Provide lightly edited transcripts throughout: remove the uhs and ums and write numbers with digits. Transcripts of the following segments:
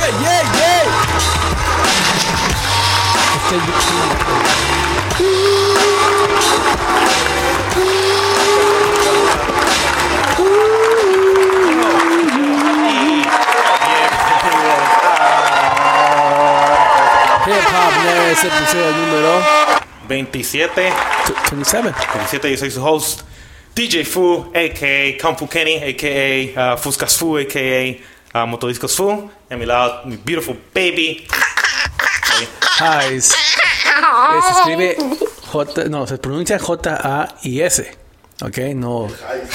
Es el episodio número 27. 27. Yo soy su host, DJ Fu, a.k.a. Kung Fu Kenny, a.k.a. Fuscas Fu, a.k.a. Motodiscos Fu. Y a mi lado, mi beautiful baby. Hi. Se escribe J... No, se pronuncia J-A-I-S. ¿Ok? No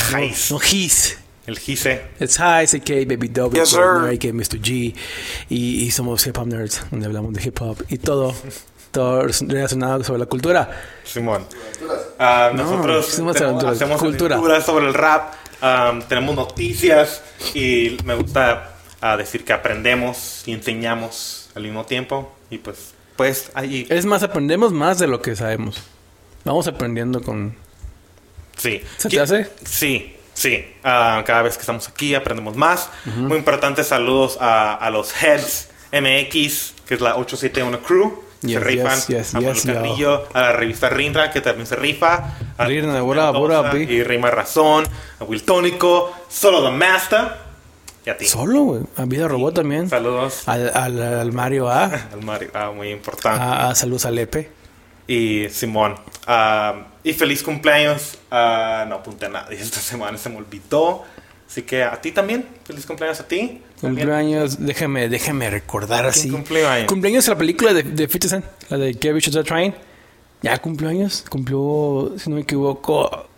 His. El Gise. It's Heis, a.k.a. Baby W. Yes, sir. A.k.a. Mr. G. Y somos hip hop nerds, donde hablamos de hip hop y todo relacionado sobre la cultura. Simón. Nosotros hacemos cultura sobre el rap. Tenemos noticias y me gusta decir que aprendemos y enseñamos al mismo tiempo. Y pues ahí. Es más, aprendemos más de lo que sabemos. Vamos aprendiendo con... Sí. ¿Se te hace? Sí. Cada vez que estamos aquí aprendemos más. Muy importante, saludos a los Heads MX, que es la 871 Crew. Se rifan. A Manuel Carrillo, a la revista Rinra, que también se rifa. A Rinra, what up, y Rima Razón. A Will Tónico. Solo The Master. Y a ti. Solo, güey. A Vida Robot también. Saludos. Al Mario A. Al Mario A, muy importante. Saludos a Lepe. Y Simón. Y feliz cumpleaños. No apunté a nadie esta semana, se me olvidó. Así que a ti también. Feliz cumpleaños a ti. Cumpleaños, déjame recordar así. Cumpleaños de la película de 50 Cent, la de Get Rich or Die Trying. Ya cumpleaños. Cumplió, si no me equivoco,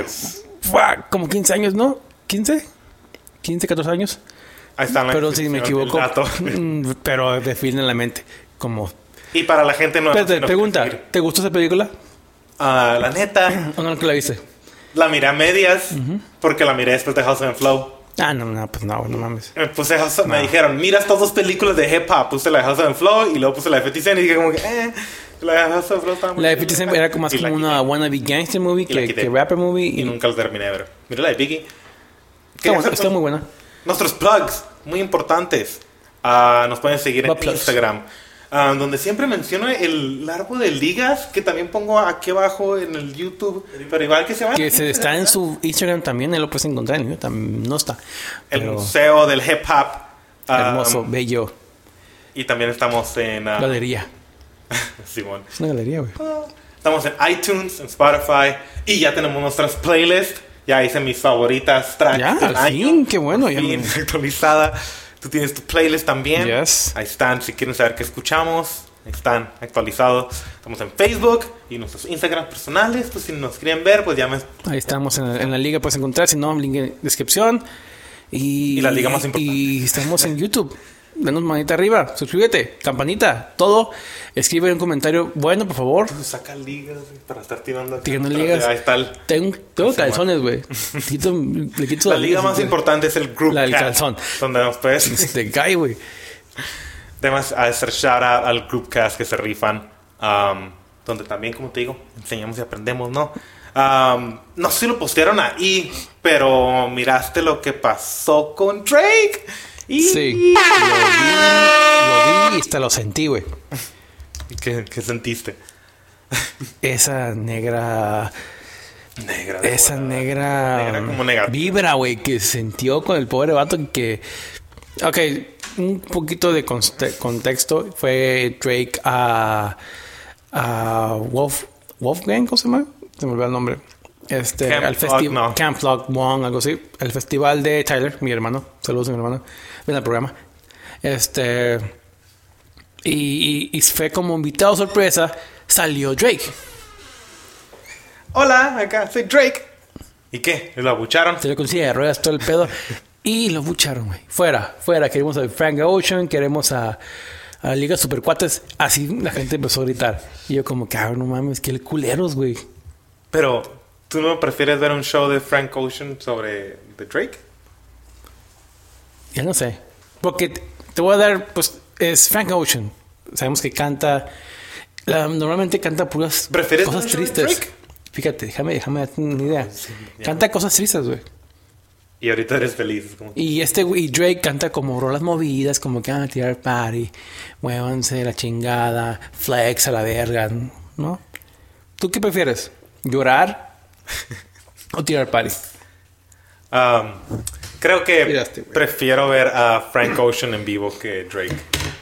como 15 años, ¿no? ¿15? 15, 14 años. Ahí está. Pero si me equivoco. Pero definitivamente como... Y para la gente no... Espérate, pregunta, ¿te gustó esa película? La neta... ¿O no que la viste? La miré a medias, porque la miré después de House of Flow. No mames. Me dijeron, mira estas dos películas de hip hop. Puse la de House of Flow y luego puse la de 50 Cent y dije como que, la de House of Flow estaba muy... La de 50 Cent era más como una wannabe gangster movie que rapper movie. Y nunca la terminé de ver. Mira la de Biggie. Está muy buena. Nuestros plugs, muy importantes. Nos pueden seguir en Instagram. Donde siempre menciono el árbol de ligas, que también pongo aquí abajo en el YouTube, pero igual que se va. Que está en su Instagram también, ahí lo puedes encontrar, no está. El Museo del Hip Hop. Hermoso, bello. Y también estamos en... Galería. Simón. Es una galería, güey. Estamos en iTunes, en Spotify, y ya tenemos nuestras playlists. Ya hice mis favoritas tracks del año. Fin, qué bueno. Ya bien actualizada. Tú tienes tu playlist también. Yes. Ahí están, si quieren saber qué escuchamos. Ahí están actualizados. Estamos en Facebook y nuestros Instagram personales. Pues si nos quieren ver, pues ya Ahí estamos en la liga, puedes encontrar. Si no, link en descripción. Y la liga más importante. Y estamos en YouTube. Denos manita arriba, suscríbete, campanita, todo. Escribe un comentario bueno, por favor. Saca ligas para estar tirando ligas. Ahí está tengo calzones, güey. Le quito la liga más importante es el group la del chat, calzón. donde nos puedes... Te cae, güey. Además, a hacer shout out al group cast que se rifan. Donde también, como te digo, enseñamos y aprendemos, ¿no? No sé si lo postearon ahí, pero miraste lo que pasó con Drake. Sí, lo vi y hasta lo sentí, güey. ¿Qué sentiste? Esa negra como negra vibra, güey, que sintió con el pobre vato que... Ok, un poquito de contexto. Fue Drake a Wolfgang, ¿cómo se llama? Se me olvidó el nombre. Al festival Camp Lock Wong, algo así. El festival de Tyler, mi hermano. Saludos a mi hermano. Ven al programa. Y fue como invitado sorpresa. Salió Drake. Hola, acá soy Drake. ¿Y qué? ¿Lo abucharon? Se le consigue de ruedas todo el pedo. Y lo bucharon, güey. Fuera. Queremos a Frank Ocean. Queremos a Liga Supercuates. Así la gente empezó a gritar. Y yo como, cabrón, no mames, que el culeros, güey. Pero, ¿tú no prefieres ver un show de Frank Ocean sobre de Drake? Ya no sé. Porque te voy a dar, pues, es Frank Ocean. Sabemos que canta... normalmente canta puras cosas tristes. Fíjate, déjame darte una idea. Canta cosas tristes, güey. Y ahorita eres feliz. Es como... Y y Drake canta como rolas movidas, como que van a tirar party, muévanse la chingada, flex a la verga, ¿no? ¿Tú qué prefieres? ¿Llorar o tirar party? Creo que Miraste, güey. prefiero ver a Frank Ocean en vivo que Drake.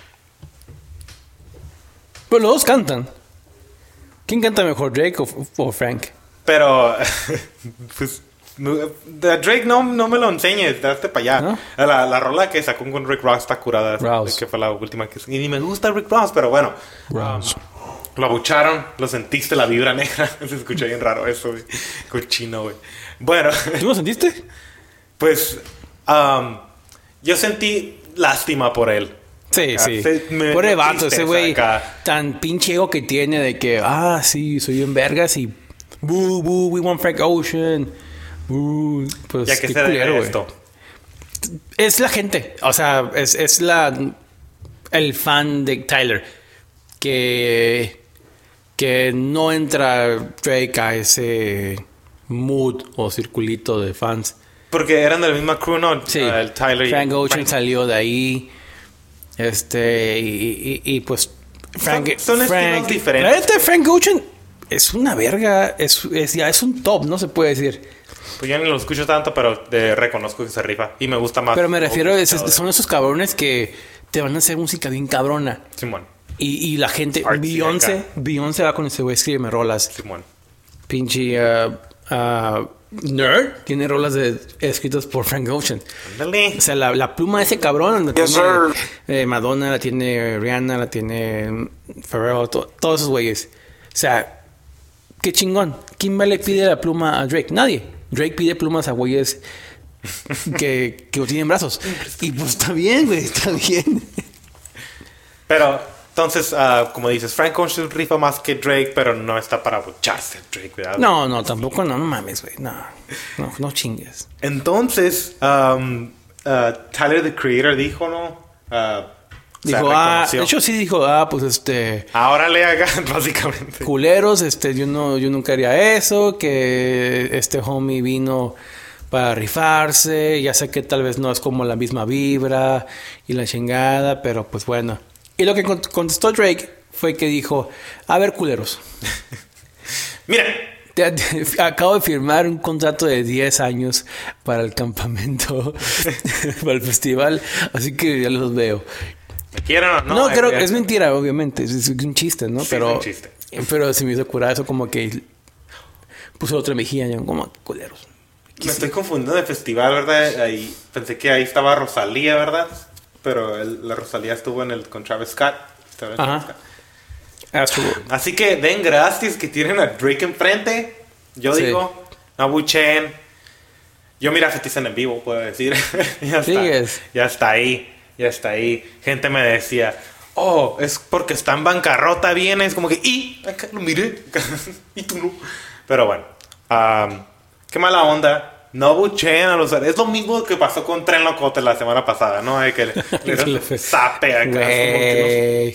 Pero los dos cantan. ¿Quién canta mejor, Drake o Frank? Pero, pues, de Drake no me lo enseñes, date para allá. ¿No? La rola que sacó con Rick Ross está curada. Ross. Que fue la última que... Y ni me gusta Rick Ross, pero bueno. Ross. Lo abucharon, lo sentiste, la vibra negra. Se escucha bien raro eso, güey. Cochino, güey. Bueno, ¿Tú lo sentiste? pues, yo sentí lástima por él. Sí, sí. Me Pobre dio vato, ese tristeza güey acá. tan pinche ego que tiene de que, sí, soy un vergas y boo, boo, we want Frank Ocean. Boo. Pues Ya que qué se culero, debe güey. esto. Es la gente, o sea, es el fan de Tyler que no entra Drake a ese mood o circulito de fans. Porque eran de la misma crew, ¿no? Sí, El Tyler y Frank Ocean Frank. salió de ahí. Y pues Frank, Son estilos diferentes. La neta, Frank Ocean es una verga, ya es un top, no se puede decir. Pues yo ni lo escucho tanto, pero reconozco que se rifa. Y me gusta más. Pero me refiero, Ocean, son esos cabrones que te van a hacer música bien cabrona. Simón. Y la gente, Artsy acá. Beyoncé va con ese güey, escribe rolas. Simón. Pinche Nerd tiene rolas escritas por Frank Ocean. Ándale. O sea, la pluma de ese cabrón la Yes, tiene Madonna, la tiene Rihanna, la tiene Pharrell, todos esos güeyes. O sea, qué chingón. ¿Quién más le pide la pluma a Drake? Nadie. Drake pide plumas a güeyes que no tienen brazos. Y pues está bien, güey, está bien. Pero, entonces, como dices, Frank Ocean rifa más que Drake, pero no está para bucharse Drake, cuidado. No, tampoco, no mames, güey. No chingues. Entonces, Tyler, the Creator, dijo, ¿no? Dijo, reconoció. de hecho sí dijo, pues Ahora le haga, básicamente. culeros, yo nunca haría eso, que este homie vino para rifarse, ya sé que tal vez no es como la misma vibra y la chingada, pero pues bueno. Y lo que contestó Drake fue que dijo, a ver, culeros, Mira, acabo de firmar un contrato de 10 años para el campamento, para el festival, así que ya los veo. ¿me quieren o no? No, creo que es mentira, obviamente. Es un chiste, ¿no? Sí, pero, es un chiste. Pero se me hizo curar eso como que puso otra mejilla. Yo, como culeros. Me estoy confundiendo de festival, ¿verdad? Ahí, pensé que ahí estaba Rosalía, ¿verdad? Pero la Rosalía estuvo con Travis Scott. Estaba en Travis Ajá. Scott. Así que den gracias que tienen a Drake enfrente. Yo Sí. digo, no abuchen. Yo mira a Fetizen en vivo, puedo decir. Ya Sí, está. Ya está ahí. Ya está ahí. Gente me decía, es porque está en bancarrota, viene. Es como que, acá lo miré. Y tú no. Pero bueno. Qué mala onda. No bucheen a los... Es lo mismo que pasó con Tren Locote la semana pasada, ¿no? De que le dieron zape acá. Güey.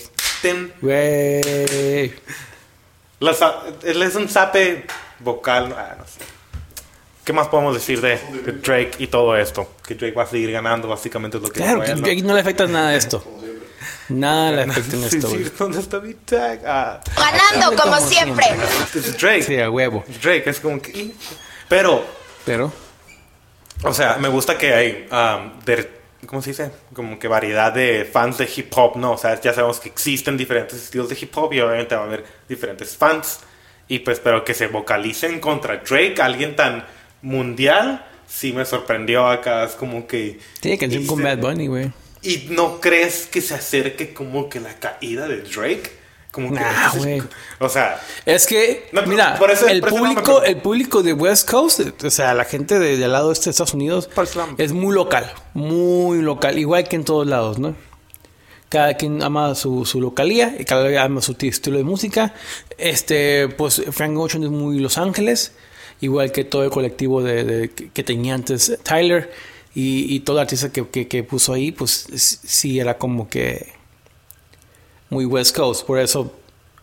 Güey. Él es un zape vocal. No sé. ¿Qué más podemos decir de Drake y todo esto? Que Drake va a seguir ganando, básicamente es lo que Claro, dijo que él, ¿no? Drake no le afecta nada de esto. Nada le afecta en Sí, esto, sí, güey. ¿dónde está mi tag? Ganando como siempre. Es Drake. Sí, a huevo. Drake es como que... Pero, o sea, me gusta que hay... ¿cómo se dice? Como que variedad de fans de hip hop, ¿no? O sea, ya sabemos que existen diferentes estilos de hip hop y obviamente va a haber diferentes fans. Y pues, pero que se vocalicen contra Drake, alguien tan mundial, sí me sorprendió acá. Es como que... Tiene canción con Bad Bunny, güey. ¿Y no crees que se acerque como que la caída de Drake? Como que... Nah, güey. O sea... Es que, No, mira, por eso- el por eso no me público, preocupa. el público de West Coast, o sea, la gente del lado este de Estados Unidos, Por eso no- es muy local, igual que en todos lados, ¿no? Cada quien ama su localía, y cada quien ama su estilo de música. Pues Frank Ocean es muy Los Ángeles, igual que todo el colectivo que tenía antes Tyler, y todo artista que puso ahí, pues sí era como que muy West Coast. Por eso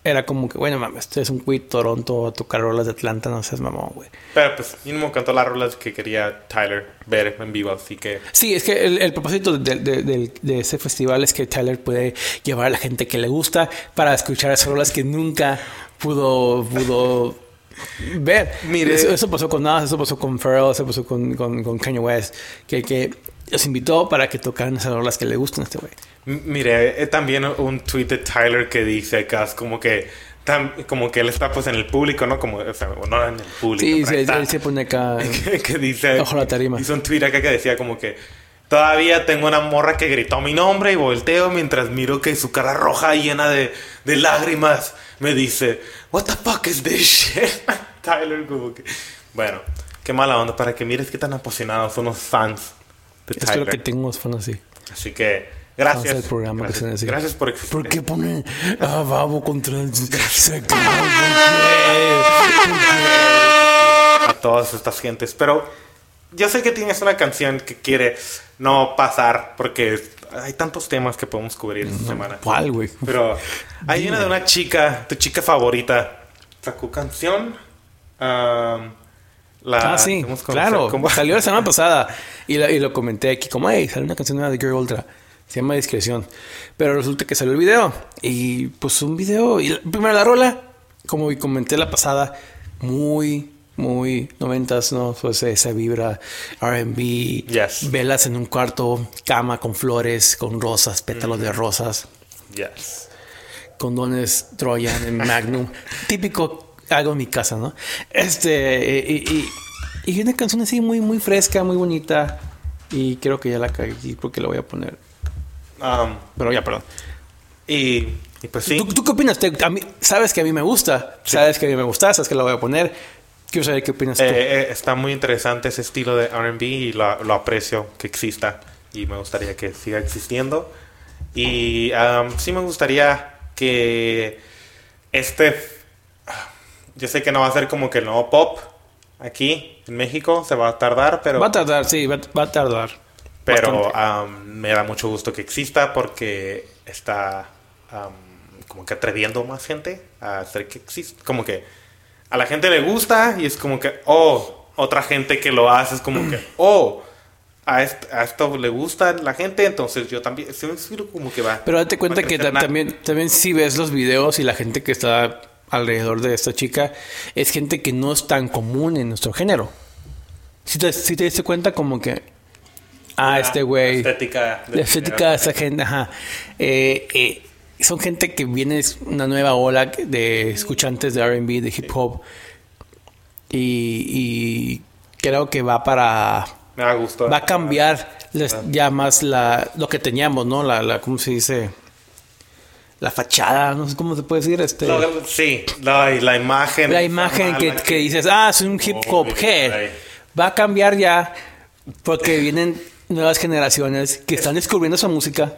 era como que, bueno, mames, este es un güey Toronto a tocar rolas de Atlanta, no seas mamón, güey. Pero pues mínimo cantó las rolas que quería Tyler ver en vivo, así que... Sí, es que el propósito de ese festival es que Tyler puede llevar a la gente que le gusta para escuchar esas rolas que nunca pudo ver. Mire, eso pasó con Nas, eso pasó con Pharrell, eso pasó con Kanye West, que los invitó para que tocaran esas rolas que le gustan a este güey. Mire, también un tweet de Tyler que dice acá, es como que él está pues en el público, ¿no? Como, o sea, no en el público. Sí, él se pone acá que dice, bajo la tarima. Hizo un tweet acá que decía como que todavía tengo una morra que gritó mi nombre y volteo mientras miro que su cara roja llena de lágrimas me dice, what the fuck is this shit? Tyler como que... Bueno, qué mala onda para que mires qué tan apasionados son los fans de Tyler. Espero que tengamos fans así. Así que... Gracias. El programa gracias por existir. ¿Por qué ponen a Babo contra el a todas estas gentes? Pero yo sé que tienes una canción que quiere no pasar porque hay tantos temas que podemos cubrir esta semana. ¿Cuál, güey? Pero hay una de una chica, tu chica favorita. Sacó canción. Sí, claro. Salió la semana pasada y lo comenté aquí como, hey, salió una canción nueva de Girl Ultra. Se llama Discreción. Pero resulta que salió el video. Y pues un video. Y primero la rola, como comenté la pasada, muy 90s, ¿no? Pues esa vibra R&B. Yes. Velas en un cuarto, cama con flores, con rosas, pétalos de rosas. Yes. Condones Troyan en Magnum. Típico, hago en mi casa, ¿no? Y una canción así muy fresca, muy bonita. Y creo que ya la cagué porque la voy a poner. Pero ya, perdón. Y pues sí. ¿Tú qué opinas? Sabes que a mí me gusta. Sí. Sabes que a mí me gusta. Sabes que la voy a poner. Quiero saber qué opinas tú. Está muy interesante ese estilo de R&B y lo aprecio que exista. Y me gustaría que siga existiendo. Y sí me gustaría que yo sé que no va a ser como que el nuevo pop aquí en México. Se va a tardar, pero... Va a tardar, sí. Va a tardar. Pero me da mucho gusto que exista porque está como que atreviendo más gente a hacer que exista. Como que a la gente le gusta y es como que, otra gente que lo hace es como que, a esto le gusta a la gente, entonces yo también, como que va. Pero date cuenta que también si ves los videos y la gente que está alrededor de esta chica es gente que no es tan común en nuestro género. Si te diste cuenta como que este güey. La estética de esa gente, ajá. Son gente que viene una nueva ola de escuchantes de R&B, de hip hop. Y creo que va para... Me da gusto. Va a cambiar ya más lo que teníamos, ¿no? ¿Cómo se dice? La fachada, no sé cómo se puede decir. Sí, la imagen. La imagen que dices, soy un hip hop head. Va a cambiar ya porque vienen nuevas generaciones que están descubriendo esa música.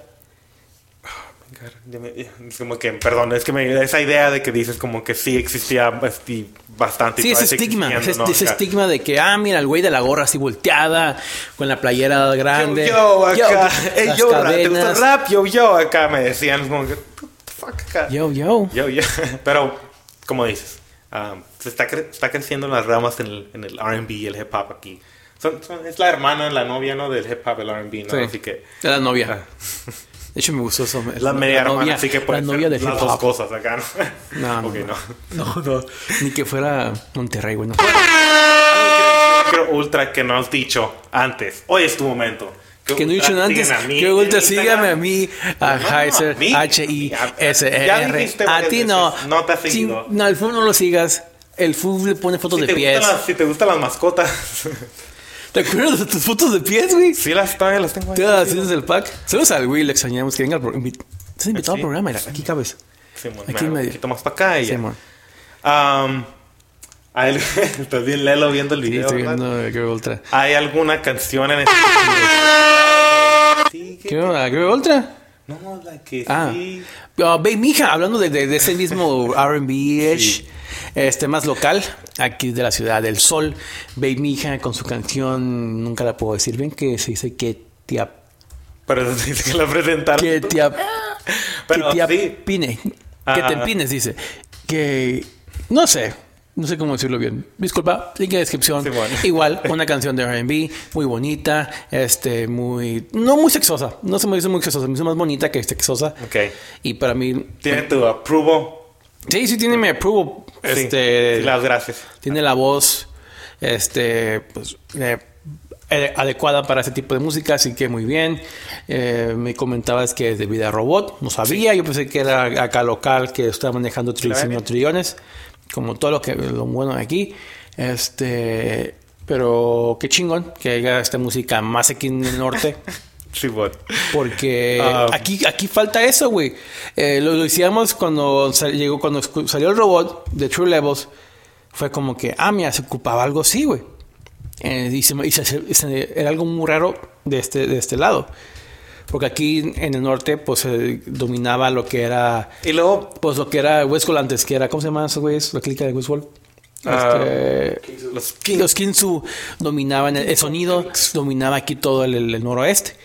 Es como que, perdón, es que esa idea de que dices como que sí existía bastante. Sí, ese estigma, ese estigma de que, mira, el güey de la gorra así volteada, con la playera grande. Yo acá, ¿te gusta el rap? Yo acá me decían como que, fuck acá. Yo. Pero, como dices, se está creciendo las ramas en el R&B y el hip hop aquí. Es la hermana, la novia, ¿no? Del hip hop, el R&B, ¿no? Sí, así que... es la novia. De hecho, me gustó eso. La media hermana, novia, así que puede la novia ser las dos cosas acá, ¿no? No, okay, no. Ni que fuera Monterrey, güey. Creo Ultra que no has dicho antes. Hoy es tu momento. Que no he dicho antes. Que Ultra, sígame a mí, a Heiser, H-I-S-E-R. A ti no. No te has seguido. No, el fútbol no lo sigas. El fútbol le pone fotos de pies. Si te gustan las mascotas. ¿Te acuerdas de tus fotos de pies, güey? Sí, las tengo ahí. ¿Te das desde el pack? Saludos al Will, le extrañamos que venga al programa. Estás invitado al programa, mira, aquí cabes. Sí, aquí en medio. Un poquito más para acá y ya. Estás bien lelo viendo el video. Sí, estoy viendo Girl Ultra. ¿Hay alguna canción en este ¿Girl Ultra? No, la que sí. Baby Mija, hablando de ese mismo R&B-ish, sí. Más local, aquí de la Ciudad del Sol. Baby Mija con su canción, nunca la puedo decir bien, que se dice que Pero se dice que la presentaron. Que tía Pero sí. Pine. Que te empines, dice. Que no sé cómo decirlo bien. Disculpa, link en la descripción. Sí, bueno. Igual, una canción de R&B muy bonita, no muy sexosa. No se me dice muy sexosa, me hizo más bonita que sexosa. Ok. Y para mí... ¿Tiene tu approval? Sí, tiene mi approval. Sí, las gracias. Tiene la voz, adecuada para ese tipo de música, así que muy bien. Me comentabas que es de Vida Robot, no sabía, yo pensé que era acá local, que estaba manejando trillones, como todo lo bueno de aquí. Pero qué chingón que haya esta música más aquí en el norte. Sí, bueno. Porque aquí falta eso, güey. Lo decíamos cuando salió el robot de True Levels. Fue como que, mira, se ocupaba algo así, güey. Era algo muy raro de este lado. Porque aquí en el norte, pues, se dominaba lo que era... Y luego... Pues lo que era Westworld antes, que era... ¿Cómo se llama eso, güey? La clica de Westworld. Los Kinsu dominaban el sonido, dominaba aquí todo el noroeste.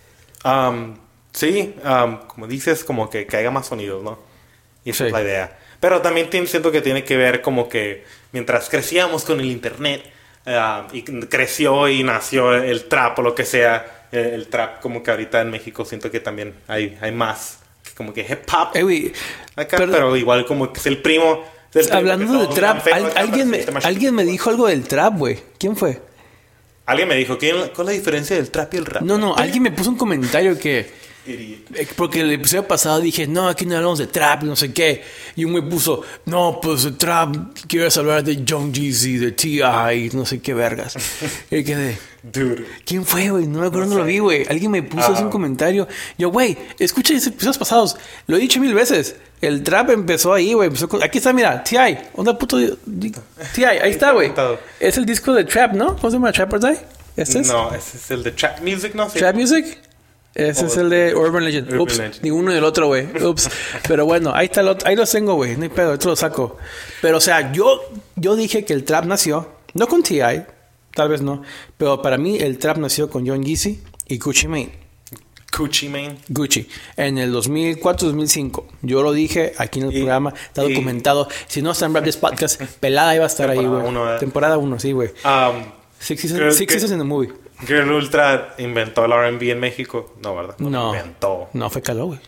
Sí, como dices, como que haya más sonidos, ¿no? Y esa es Sí. la idea. Pero también siento que tiene que ver como que mientras crecíamos con el internet y creció y nació el trap o lo que sea, el trap como que ahorita en México siento que también hay más como que hip hop Güey, acá, pero igual como que es el primo del hablando de trap, alguien me dijo algo del trap, güey. ¿Quién fue? Alguien me dijo, ¿cuál es la diferencia del trap y el rap? No, alguien me puso un comentario que... Porque el episodio pasado dije, no, aquí no hablamos de trap, no sé qué. Y un güey puso, no, pues de trap, quieres hablar de Young Jeezy, de T.I., no sé qué vergas. Y quedé, Dude. ¿quién fue, güey? No me acuerdo, no lo vi, güey. Alguien me puso así un comentario. Yo, güey, escucha esos episodios pasados. Lo he dicho 1000 veces. El trap empezó ahí, güey. Aquí está, mira, T.I. ¿Dónde puto? T.I., ahí está, güey. Es el disco de trap, ¿no? ¿Cómo se llama? ¿Trap or Die? ¿Este es? No, ese es el de Trap Music, ¿no? Sí. ¿Trap Music? Ese es el de Urban Legend. Ups, Legend. ni uno ni el otro, güey. Ups. Pero bueno, ahí está ahí los tengo, güey. No hay pedo, esto lo saco. Pero, o sea, yo dije que el trap nació, no con T.I., tal vez no, pero para mí el trap nació con Young Jeezy y Gucci Mane. Gucci, en el 2004-2005. Yo lo dije aquí en el programa, está documentado. Si no está en Rap This Podcast, pelada iba a estar ahí, güey. Temporada 1, sí, güey. Six Seasons in the Movie. Girl Ultra inventó el R&B en México. No, ¿verdad? No, inventó. No, fue Caló, güey.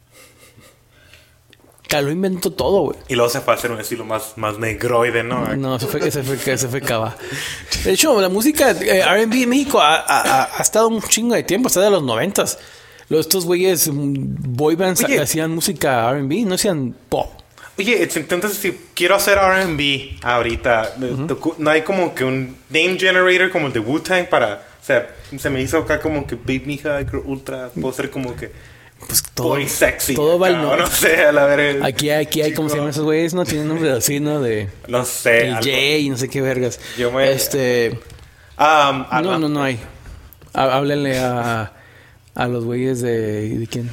Caló inventó todo, güey. Y luego se fue a hacer un estilo más negroide, ¿no? No, ese fue Cava. De hecho, la música R&B en México ha estado un chingo de tiempo, hasta de los 90s. Estos güeyes boy bands hacían música R&B, no hacían pop. Oye, entonces si quiero hacer R&B ahorita, ¿no hay como que un name generator como el de Wu-Tang para... O sea, se me hizo acá como que Babe Mija, Girl Ultra, puedo ser como que... Pues todo, Boy sexy. Todo va al no sé, a la ver. Aquí hay, ¿cómo se llaman esos güeyes? No tienen nombre así, ¿no? No sé. El Jay, no sé qué vergas. No hay. Háblenle a los güeyes de quién.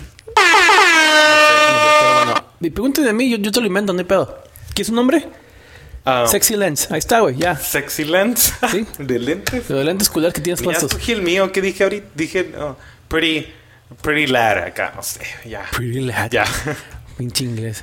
Pero bueno, pregúntenme a mí, yo te lo invento, no hay pedo. ¿Qué es su nombre? Sexy Lens. Ahí está, güey, ya. Sexy Lens. ¿Sí? ¿De lentes? De lentes cular que tienes puestos. Ya escogí el mío, que dije ahorita. Dije, Pretty Lad acá, no sé, ya. Pretty Lad. Ya. Pinche inglés.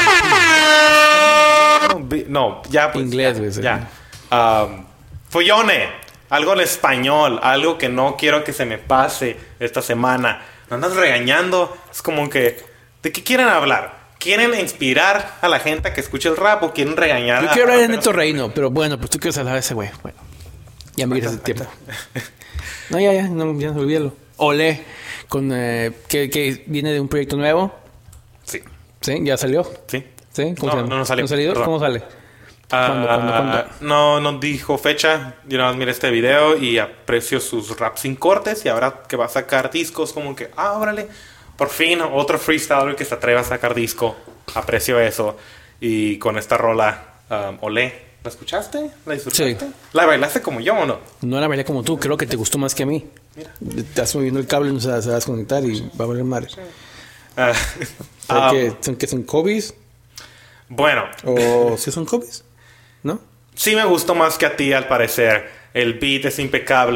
No, ya pues. Inglés, güey. Ya. Follone. Algo en español. Algo que no quiero que se me pase esta semana. Me andas regañando. Es como que... ¿De qué quieren hablar? ¿Quieren inspirar a la gente a que escuche el rap o quieren regañar Yo quiero hablar de Neto Reino, pero bueno, pues tú quieres hablar de ese güey. Bueno, ya me quieres el tiempo. No, ya, olvídalo. Olé, que viene de un proyecto nuevo. Sí. ¿Sí? ¿Ya salió? Sí. ¿Sí? ¿Cómo No salió. ¿No ha salido? Perdón. ¿Cómo sale? ¿Cuándo? No dijo fecha. Yo nada más miré este video y aprecio sus raps sin cortes. Y ahora que va a sacar discos, como que, órale, por fin otro freestyler que se atreve a sacar disco. Aprecio eso. Y con esta rola, Olé. ¿La escuchaste? ¿La disfrutaste? Sí. ¿La bailaste como yo o no? No la bailé como tú, creo que te gustó más que a mí. Mira. Estás moviendo el cable, no se va a desconectar y va a valer madre. ¿Son Kobe's? Bueno. ¿O si son Kobe's? ¿No? Sí me gustó más que a ti, al parecer. El beat es impecable.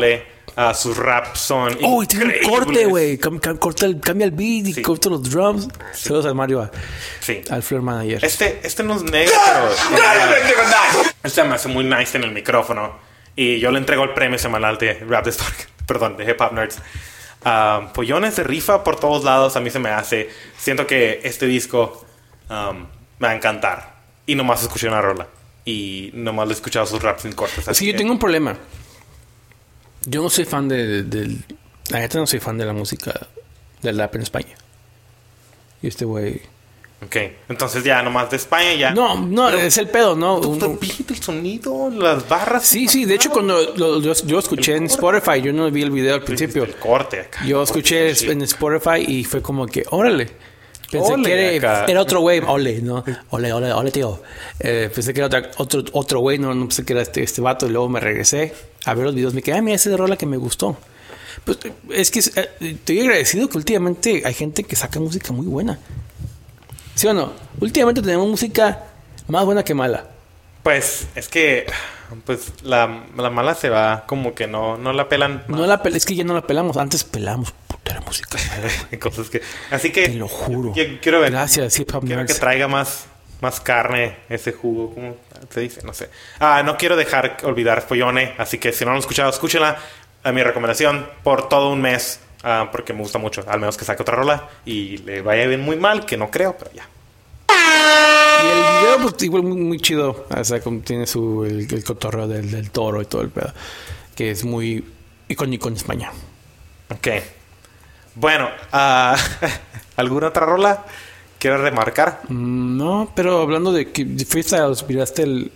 Sus raps son Oh, y tiene un increíbles. corte, güey. Cambia el beat y Sí. corta los drums. Saludos al Mario, Sí. al floor manager. Este no es negro, pero este me hace muy nice en el micrófono. Y yo le entrego el premio semanal de Rap the Story, perdón, de Hip Hop Nerds. Pollones de rifa por todos lados. A mí se me hace. Siento que este disco me va a encantar. Y nomás escuché una rola. Y nomás le he escuchado sus raps en cortes. Sí, yo tengo un problema. Yo no soy fan la neta no soy fan de la música del rap en España. Y este güey... Ok, entonces ya nomás de España ya. No, es el pedo, ¿no? El sonido, las barras. Sí, de hecho cuando yo escuché en Spotify, yo no vi el video al principio. El corte acá. Yo escuché en Spotify y fue como que, órale. Pensé Ole, que acá. era otro güey, ole, ¿no? Ole, tío. Pensé que era otro güey, no pensé que era este vato. Y luego me regresé a ver los videos. Me quedé, mira, esa rola que me gustó. Pues es que estoy agradecido que últimamente hay gente que saca música muy buena. ¿Sí o no? Últimamente tenemos música más buena que mala. Pues es que pues la mala se va como que no la pelan. Es que ya no la pelamos. Antes pelamos putera música. Cosas que así que Te lo juro. Yo quiero ver. Gracias, Hip Hop Quiero Nerds. que traiga más carne ese jugo. ¿Cómo se dice? No sé. No quiero dejar olvidar Pollone. Así que si no lo han escuchado, escúchenla. A mi recomendación por todo un mes. Porque me gusta mucho. Al menos que saque otra rola. Y le vaya bien muy mal, que no creo, pero ya. Y el video, pues, igual muy chido. O sea, como tiene el cotorreo del toro y todo el pedo. Que es muy icónico en España. Ok. Bueno, ¿alguna otra rola quieres remarcar? No, pero hablando de freestyles, miraste el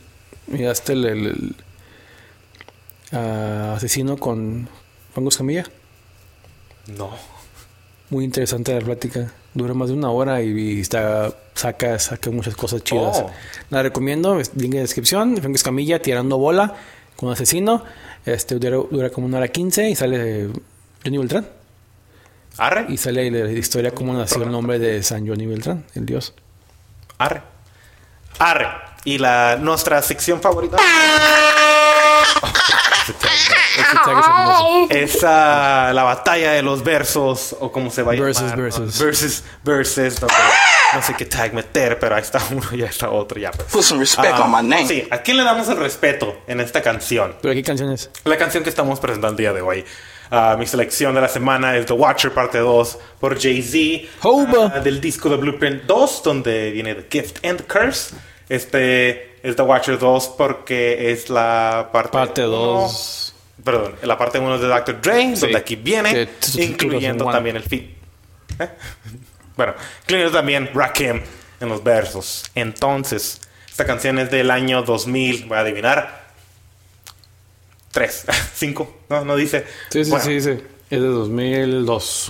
asesino con Franco Escamilla. No. Muy interesante la plática. Dura más de una hora y saca muchas cosas chidas. Oh. La recomiendo. Link en la descripción. Franco Escamilla tirando bola con asesino. Dura como 1 hora 15 y sale Johnny Beltrán. Arre. Y sale la historia cómo nació el nombre de San Johnny Beltrán, el dios. Arre. Y nuestra sección favorita es la batalla de los versos, o como se va a llamar. Versus, donde no sé qué tag meter, pero ahí está uno y ahí está otro. Ya, pues. Put some respect on my name. Sí, ¿a quién le damos el respeto en esta canción? ¿Pero qué canción es? La canción que estamos presentando el día de hoy. Mi selección de la semana es The Watcher parte 2 por Jay-Z. Hoba. Del disco de Blueprint 2, donde viene The Gift and the Curse. Es The Watcher 2 porque es la parte 2. Perdón, la parte 1 de Dr. Dre, Sí. donde aquí viene, Que incluyendo también el feat. Bueno, incluyendo también Rakim en los versos. Entonces, esta canción es del año 2000, voy a adivinar. 3, 5, no dice. Sí, Bueno, sí. Es de 2002.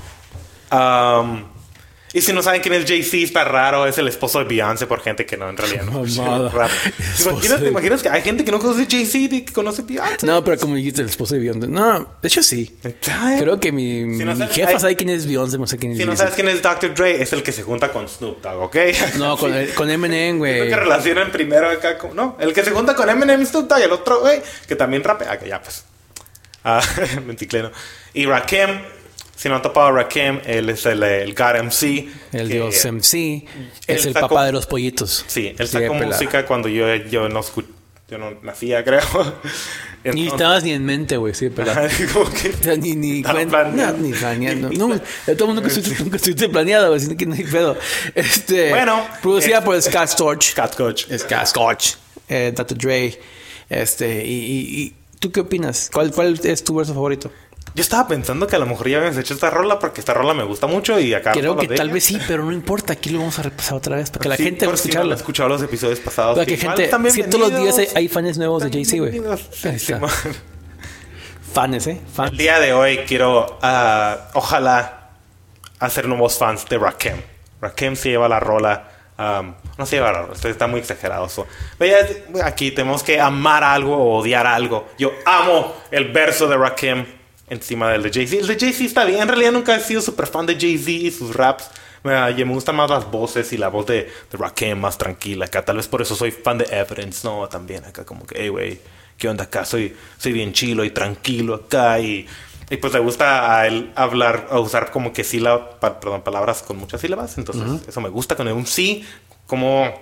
Y si no saben quién es Jay-Z, está raro. Es el esposo de Beyoncé, por gente que no, en realidad no. Mamada. Rap. Esposo ¿Te imaginas que hay gente que no conoce Jay-Z y que conoce Beyoncé? No, pero como dijiste, el esposo de Beyoncé. No, de hecho sí. Creo que mi Si no sabes- jefa hay- sabe quién es Beyoncé, no sé quién es Si no Jay-Z. sabes quién es Dr. Dre, es el que se junta con Snoop Dogg, ¿ok? No, con Eminem, Lo güey. que relacionan primero acá con... No, el que se junta con Eminem y Snoop Dogg y el otro, güey, que también rapea. Que ya, pues. Menticleno. Y Rakim, si no han topado a Rakim, él es el God MC. El que- dios MC. Es él el sacó- papá de los pollitos. Sí, él Sigue sacó pelada. música cuando yo no nacía, creo. Ni Entonces- estabas ni en mente, güey. Sí, pero... Como que... O sea, ni Estaba cuenta, planeado. ni planeando. No, de todo mundo nunca estuviste planeado, güey, así que no hay pedo. Bueno, producida por Scott Storch. Cat Coach. Scott Storch. Dr. Dre. Y ¿tú qué opinas? ¿Cuál es tu verso favorito? Yo estaba pensando que a lo mejor ya habíamos hecho esta rola porque esta rola me gusta mucho y acá... Creo hablo que de tal ella. vez sí, pero no importa. Aquí lo vamos a repasar otra vez para que la Sí, gente por va a si no escucharlo. han escuchado los episodios pasados. Para que igual gente... están Si todos los días bienvenidos. hay fans nuevos de Están Jay-Z, güey. bienvenidos. Ahí Sí, está. man. Fans, El fans. día de hoy quiero, ojalá, hacer nuevos fans de Rakim. Rakim se lleva la rola. No se lleva la rola, está muy exagerado. Pero ya, aquí tenemos que amar algo o odiar algo. Yo amo el verso de Rakim encima del de Jay-Z. El de Jay-Z está bien. En realidad nunca he sido súper fan de Jay-Z y sus raps. Me gustan más las voces y la voz de Rakim más tranquila acá. Tal vez por eso soy fan de Evidence, ¿no? También acá como que, hey, güey, ¿qué onda acá? Soy bien chilo y tranquilo acá y Y pues le gusta a él hablar, a usar como que palabras con muchas sílabas. Entonces, eso me gusta con un sí, como,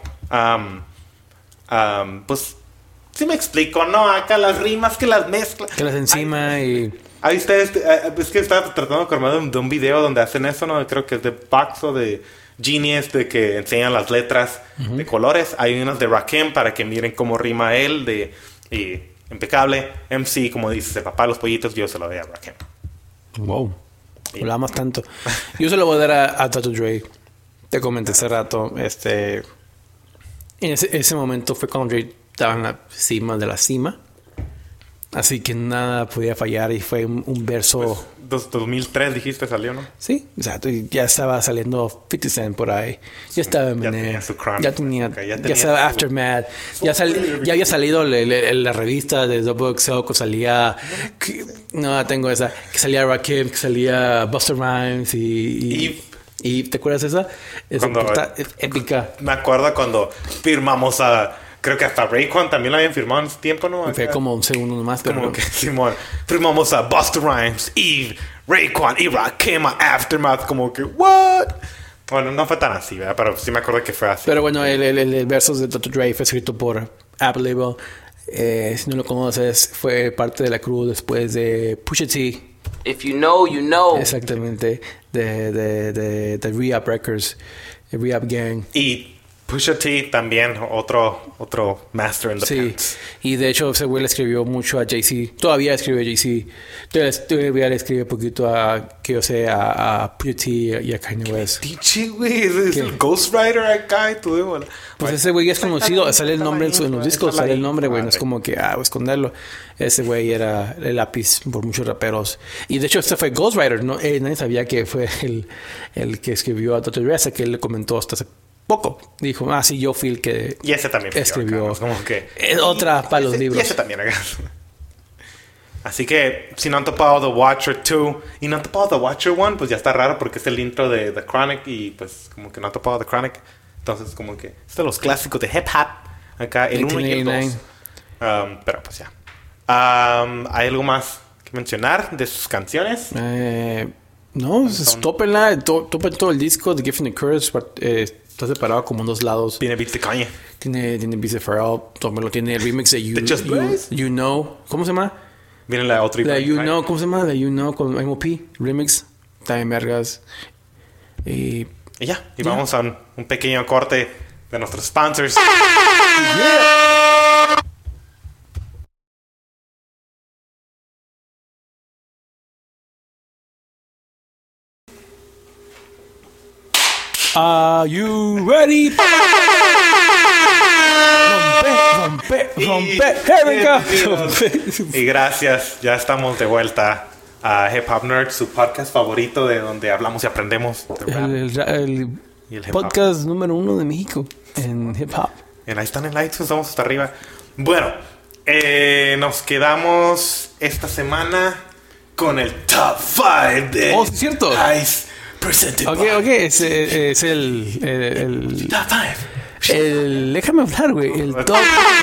pues, sí me explico, ¿no? Acá las rimas que las mezcla. Que las encima y... Ahí está, es que estaba tratando de acordarme de un video donde hacen eso, ¿no? Creo que es de Box o de Genius, de que enseñan las letras de colores. Hay unas de Rakim para que miren cómo rima él, y impecable. MC, como dices, el papá de los pollitos, yo se lo doy a Rakim. Wow. Hablamos tanto. Yo se lo voy a dar a Dr. Dre. Te comenté hace rato. En ese momento fue cuando Dre estaba en la cima de la cima. Así que nada podía fallar y fue un verso... Pues, 2003 dijiste salió, ¿no? Sí, exacto. Y ya estaba saliendo 50 Cent por ahí. Ya estaba en tenía su Chronic. Ya tenía ya estaba Aftermath. Ya había salido la revista de Double XL que salía... No, tengo esa. Que salía Rakim, que salía Busta Rhymes y ¿te acuerdas de esa? Esa épica. Me acuerdo cuando firmamos a... Creo que hasta Raekwon también lo habían firmado en ese tiempo, ¿no? Fue como un segundo nomás. Pero como que, Simón, firmamos a Busta Rhymes, Eve, Raekwon y Rakim, Aftermath. Como que, ¿what? Bueno, no fue tan así, ¿verdad? Pero sí me acuerdo que fue así. Pero bueno, el verso de Dr. Dre fue escrito por Apple Label. Si no lo conoces, fue parte de la crew después de Pusha T. If you know, you know. Exactamente. De Re-Up Records. Re-Up Gang. Y Pusha T también, otro master in the pants. Y de hecho ese güey le escribió mucho a Jay-Z. Todavía escribe a Jay-Z. Todavía le escribe un poquito a Pusha T y a Kanye West. DJ, güey, es el ghostwriter acá y todo. Pues ese güey es conocido. Sale el nombre en los discos. Sale el nombre, güey. No es como que, voy a esconderlo. Ese güey era el lápiz por muchos raperos. Y de hecho este fue ghostwriter. ¿No? Nadie sabía que fue el que escribió a Dr. Dre. Hasta que él le comentó hasta hace poco. Dijo, sí, yo fui el que y ese también escribió. Acá, ¿no? Como que otra para los libros. Y ese también acá. Así que si no han topado The Watcher 2 y no han topado The Watcher 1, pues ya está raro porque es el intro de The Chronic y pues como que no han topado The Chronic. Entonces como que es de los clásicos de hip hop. Acá el 1 y el 2. Pero pues ya. ¿Hay algo más que mencionar de sus canciones? No, tópenla. Topen todo el disco de Gift and the Curse. Está separado como en dos lados. Tiene beats de Kanye. Tiene beats de Pharrell. Tiene el remix de You Know. ¿Cómo se llama? Viene la otra. La You Know. ¿Cómo se llama? La You Know con MOP. Remix. Está en vergas. Y ya. Y vamos a un pequeño corte de nuestros sponsors. Are you ready? Rompe. Y gracias, ya estamos de vuelta a Hip Hop Nerd, su podcast favorito de donde hablamos y aprendemos. El podcast número 1 de México en hip hop. Ahí están en iTunes, estamos hasta arriba. Bueno, nos quedamos esta semana con el top 5 de es cierto. Ice. Ok, es el top 5. Déjame hablar, güey. El top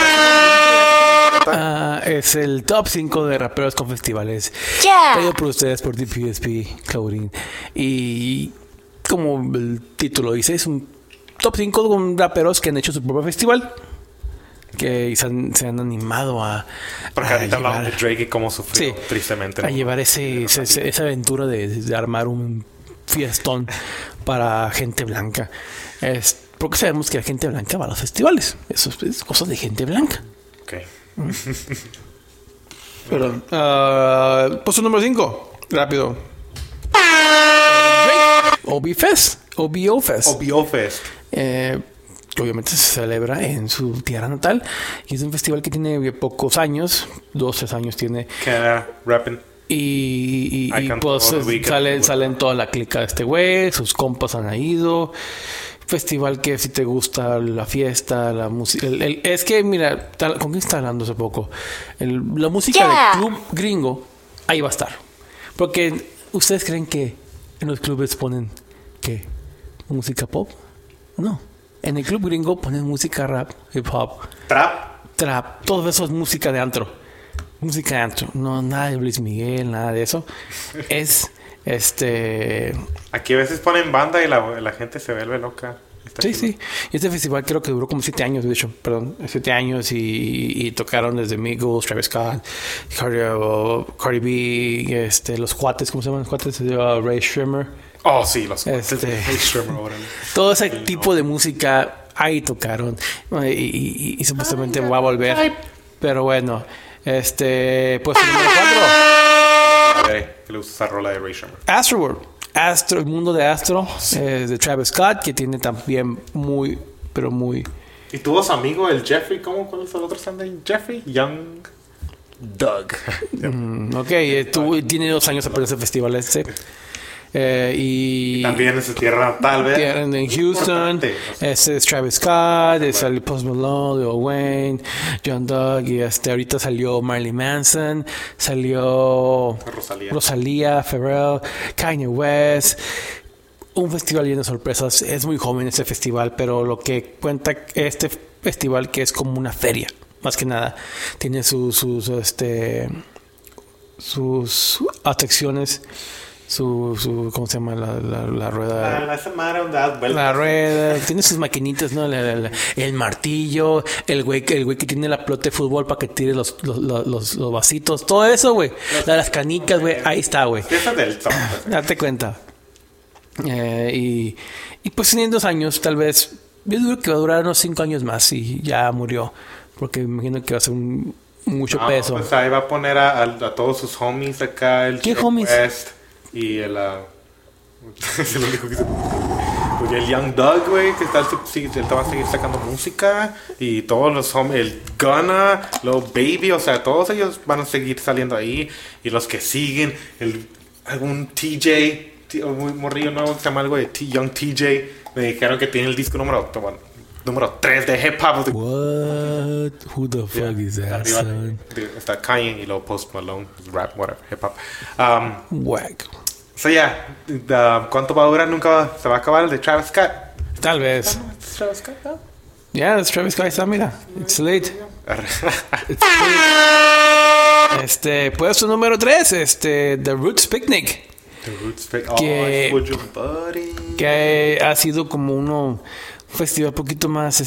es el top 5 de raperos con festivales. Traído por ustedes por DPSP, Claudine. Y como el título dice, es un top 5 con raperos que han hecho su propio festival. Que se han animado a... Porque ahorita hablamos de Drake y cómo sufrió tristemente. A llevar esa aventura de armar un fiestón para gente blanca. Porque sabemos que la gente blanca va a los festivales. Eso es cosas de gente blanca. Ok. Perdón. Puesto número 5. Rápido. OBO Fest. Obviamente se celebra en su tierra natal. Y es un festival que tiene pocos años. 2-3 años tiene. Rapping. Y pues salen toda la clica de este güey. Sus compas han ido. Festival que si te gusta la fiesta, la música. Es que, mira, ¿con quién está hablando hace poco? La música del club gringo, ahí va a estar. Porque ustedes creen que en los clubes ponen ¿qué? ¿Música pop? No. En el club gringo ponen música rap, hip hop, trap. Todo eso es música de antro. música antro, no nada de Luis Miguel, nada de eso. Es Aquí a veces ponen banda y la gente se vuelve loca. Está sí, chido. sí. Y este festival creo que duró como 7 años, de hecho, perdón, 7 años y tocaron desde Migos, Travis Scott, Cardi B, los cuates, ¿cómo se llaman los cuates? Ray Shrimmer. Oh, sí, los órale. Todo ese tipo de música ahí tocaron y supuestamente va a volver. Pero bueno, pues el número 4. A ver, que le gusta esa rola de Ray Sherman. Astroworld. El mundo de Astro, de Travis Scott, que tiene también pero muy... Y tuvo su amigo, el Jeffrey, ¿cuál es el otro nombre? Jeffrey Young Doug. tiene 2 años apenas el festival y también en su tierra natal, ¿verdad? En Houston, es Travis Scott, salió Post Malone, Lil Wayne, John Doug, y ahorita salió Marilyn Manson, salió Rosalía, Pharrell, Kanye West. Un festival lleno de sorpresas. Es muy joven este festival, pero lo que cuenta este festival que es como una feria, más que nada. Tiene sus atracciones. ¿Cómo se llama? La rueda. La rueda. Tiene sus maquinitas, ¿no? El martillo. El güey que tiene la pelota de fútbol para que tire los vasitos. Todo eso, güey. Las canicas, güey. Ahí está, güey. Date cuenta. Y pues tiene 2 años, tal vez. Yo digo que va a durar unos 5 años más y ya murió. Porque me imagino que va a ser mucho peso. Pues ahí va a poner a todos sus homies acá. ¿Qué homies? West. Y es lo único que se... Pues el Young Doug, güey, que él va a seguir sacando música. Y todos los homies, el Gunna, los Baby, o sea, todos ellos van a seguir saliendo ahí. Y los que siguen, algún TJ, un morrillo nuevo que se llama algo de Young TJ. Me dijeron que tiene el disco número 3 de hip hop. What? Who the fuck is that, son? Está Kanye y luego Post Malone, rap, whatever, hip hop. Whack. So ¿cuánto va a durar? Nunca se va a acabar el de Travis Scott. Tal vez. Travis Scott, ¿no? Yeah, it's Travis Scott. Está, mira. It's late. Puesto número 3, The Roots Picnic. The Roots Picnic. Que ha sido como un festival un poquito más,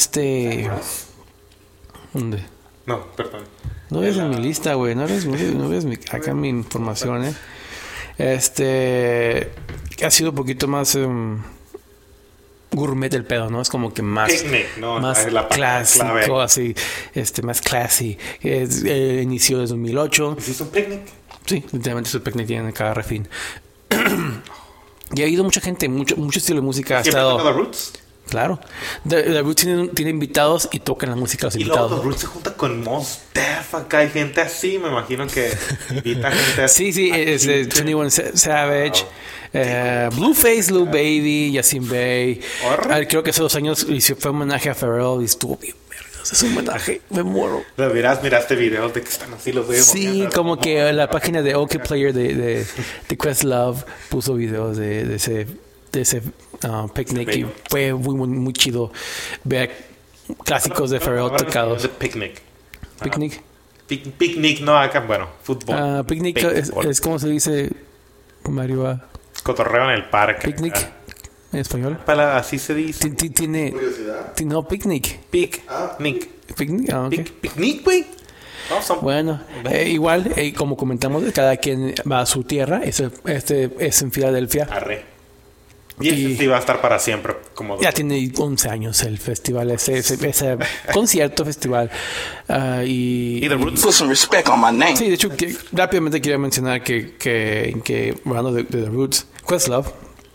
¿Dónde? No, perdón. No ves en mi lista, güey. No ves acá mi información, ha sido un poquito más gourmet el pedo, ¿no? Es como que más Picnic, ¿no? Más es la clásico, clave. así, más classy. Inició desde 2008. ¿Es un picnic? Sí, literalmente es un picnic en cada refín. Y ha ido mucha gente, mucho estilo de música. Ha estado... The Roots? Claro. The Roots tiene invitados y tocan la música de los invitados. Y luego The Roots se junta con Mos Def. Acá hay gente así. Me imagino que invita gente así. Sí, es de 21 Savage. Blueface, Lil Baby, Yasin Bey. Creo que hace 2 años fue un homenaje a Pharrell y estuvo bien vergas. Es un homenaje, me muero. Miraste videos de que están así los veo. Sí, como que la página de OK Player de Questlove puso videos de ese picnic y fue muy chido ver clásicos de Pharrell tocados. Picnic. Picnic, no, acá, bueno, fútbol. Picnic es como se dice, Mario. Cotorreo en el parque. Picnic en español. Así se dice. Tiene no, picnic. Picnic. Okay. Picnic, güey. Bueno, igual, como comentamos, cada quien va a su tierra. Es en Filadelfia. Arre. Y sí va a estar para siempre. Ya tiene 11 años el festival, ese concierto festival. Y The Roots. Put some respect on my name. Sí, de hecho, rápidamente quería mencionar que hablando de The Roots, Questlove,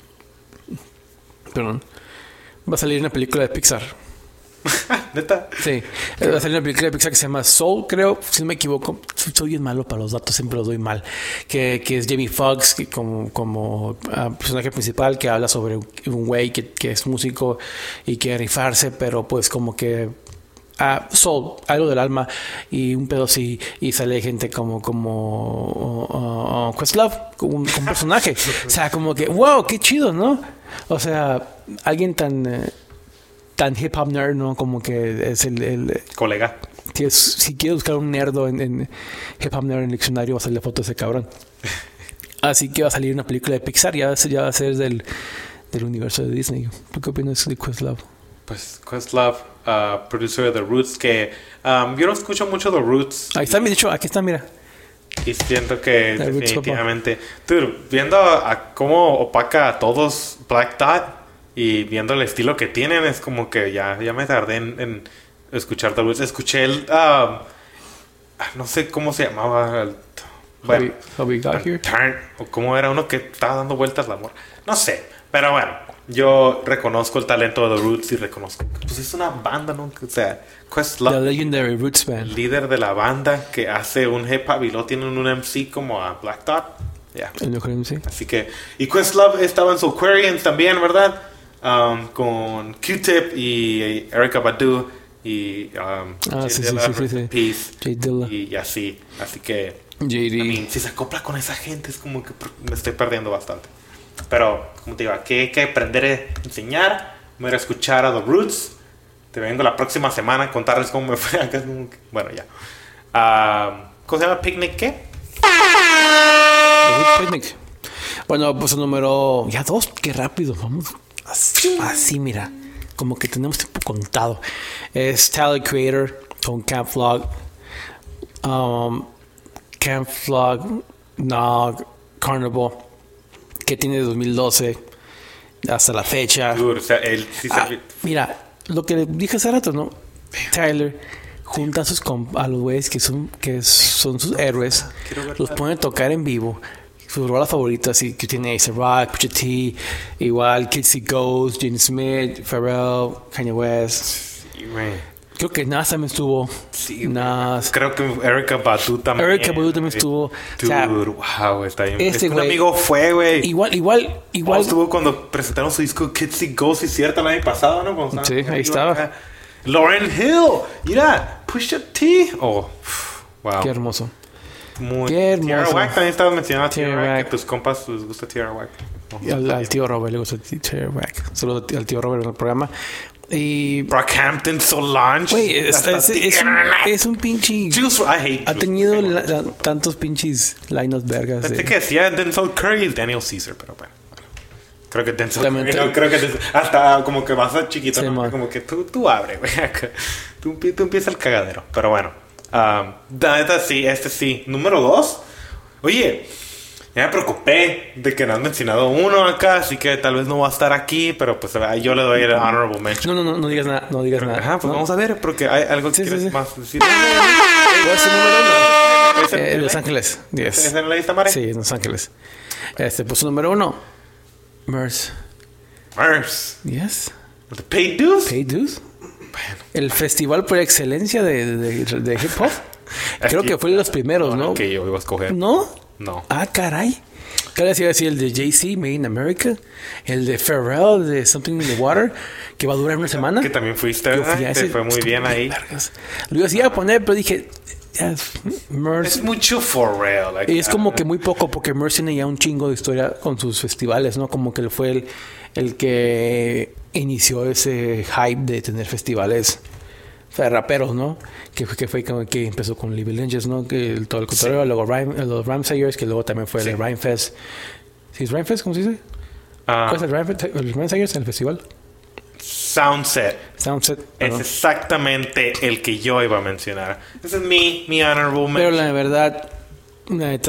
perdón, va a salir una película de Pixar. ¿Neta? Sí, va a salir una película de Pixar que se llama Soul, creo, si no me equivoco. Soy bien malo para los datos, siempre los doy mal. Que es Jamie Foxx como personaje principal, que habla sobre un güey que es músico y quiere rifarse, pero pues como que soul, algo del alma y un pedo así, y sale gente como Questlove, un personaje. O sea, como que wow, qué chido, ¿no? O sea, alguien tan hip hop nerd, ¿no? Como que es el colega. Si quieres buscar un nerdo en Hip Hop Nerd en el diccionario, va a salir la foto de ese cabrón. Así que va a salir una película de Pixar. Ya va a ser del universo de Disney. ¿Tú qué opinas de Questlove? Pues Questlove, producer de The Roots, que yo no escucho mucho The Roots. Ahí está, dicho, aquí está, mira. Y siento que The Roots, definitivamente... Dude, viendo a cómo opaca a todos Black Dot y viendo el estilo que tienen, es como que ya me tardé en escuchar The Roots. Escuché el... no sé cómo se llamaba. Bueno, How we got here. O cómo era uno que estaba dando vueltas la amor. No sé, pero bueno, yo reconozco el talento de The Roots y reconozco que pues es una banda, ¿no? O sea, Questlove, The Legendary Roots Band. líder de la banda que hace un hip hop y lo tienen un MC como a Black Dot. Ya. El mejor MC. Así que... Y Questlove estaba en Soulquarians también, ¿verdad? Con Q-Tip y Erykah Badu y Jay sí, Dilla, sí. rest in peace. Jay Dilla. Y así. Así que... JD. I mean, si se acopla con esa gente es como que me estoy perdiendo bastante. Pero, como te digo, aquí hay que aprender a enseñar. Me voy a escuchar a The Roots. Te vengo la próxima semana a contarles cómo me fue acá. Bueno, ya. ¿Cómo se llama? ¿Picnic qué? The Roots Picnic. Bueno, pues el número... Ya 2, qué rápido. Vamos así, mira. Como que tenemos tiempo contado. Es Tyler Creator con Camp Flog. Camp Flog, Nog, Carnival, que tiene de 2012 hasta la fecha. Dude, o sea, él sí se... Mira, lo que le dije hace rato, ¿no? Tyler junta a los güeyes que son sus héroes, los pone a tocar en vivo. Sus rolas favoritas, y que tiene A$AP Rock, Pusha T, igual Kids See Ghost, James Smith, Pharrell, Kanye West. Sí, güey. Creo que Nas también estuvo. Sí, Nas. creo que Erykah Badu también. Erykah Badu también estuvo. Dude, O sea, wow, está bien. este Es que un güey- amigo fue, güey. Igual. Estuvo cuando presentaron su disco Kids See Ghost, y cierto, el año pasado, ¿no? Cuando Sí, estaban ahí arriba estaba. acá. Lauryn Hill, mira, Pusha T. Oh, wow. Qué hermoso. Muy... qué hermoso. Tierra Whack, también estabas mencionando a Tierra Tierra Whack, Whack. que tus compas les gusta Tierra Whack. Y al tío Robert le gusta Terry Whack. Saludos al tío Robert en el programa. Y. Brockhampton, Solange. Güey, hasta es un pinche. Juice, I hate Ha Juice. tenido tantos pinches linos vergas. Pensé que decía Denzel Curry y Daniel Caesar, pero bueno. Creo que Denzel También Curry, no, creo que hasta como que vas a chiquito, Sí, ¿no? man. Como que tú abre, güey. Tú empiezas el cagadero. Pero bueno. La neta sí, sí. Número 2. Oye, ya me preocupé de que no has mencionado uno acá, así que tal vez no va a estar aquí, pero pues yo le doy el honorable mention. No digas nada. No digas nada. Ajá, pues ¿no? vamos a ver, porque hay algo que Sí, quieres sí. más decir. ¿Cuál es el número uno? ¿Es en Los Ángeles. ¿Es 10. en la lista, Mare? Sí, en Los Ángeles. Pues número 1. Merce. Mars. Yes. The Paid Dues. Paid Dues. El festival por excelencia de hip hop. Creo que fue de los primeros, ¿no? Que yo iba a escoger. ¿No? No. Ah, caray. Cada vez iba a decir el de Jay-Z, Made in America. El de Pharrell, el de Something in the Water, que va a durar una semana. Que también fuiste, Yo fui a ¿verdad? ese, Te fue muy estuvo bien ahí. vergas. Lo iba a poner, pero dije, ya, Es Merce. mucho for real. Like, Y es como que muy poco, porque Merce tiene ya un chingo de historia con sus festivales, ¿no? Como que él fue el que inició ese hype de tener festivales, o sea, raperos, ¿no? Que fue como que empezó con Living Legends, ¿no? Que todo el cotorreo, luego los Rhymesayers, que luego también fue el Rhymefest. ¿Sí es Rhymefest? ¿Cómo se dice? ¿Cuál es el Rhymesayers? ¿El festival? Soundset. Soundset. Es perdón. exactamente el que yo iba a mencionar. Ese es mi honorable Pero mention. la verdad, la neta,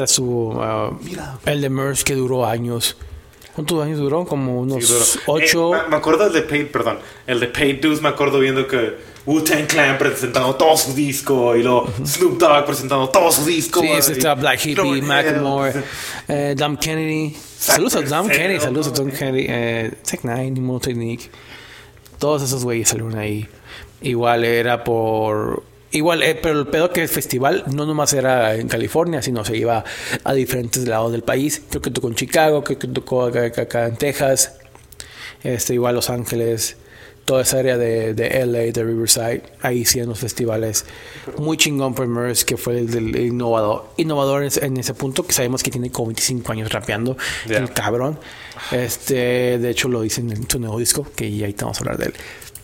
el de Merce que duró años. ¿Cuántos años duró? Como unos Sí, duró. 8. Me acuerdo el de Paid Dues, me acuerdo viendo que Wu-Tang Clan presentando todo su disco y luego Snoop Dogg presentando todo su disco. Sí, ese y está Black Hippie, Lauryn Hill. Macklemore, Dom Kennedy. Saludos a Dom Cero, Kennedy, saludos a ¿no? Dom Kennedy. Tech9, Mono Technique. Todos esos güeyes salieron ahí. Igual era por... pero el pedo que el festival no nomás era en California, sino se iba a diferentes lados del país. Creo que tocó en Chicago, creo que tocó acá en Texas. Igual Los Ángeles. Toda esa área de LA, de Riverside, ahí sí en los festivales. Muy chingón por Merce, que fue el del innovador en ese punto, que sabemos que tiene como 25 años rapeando, Yeah. el cabrón. De hecho lo dice en su nuevo disco, que ya ahí te vamos a hablar de él.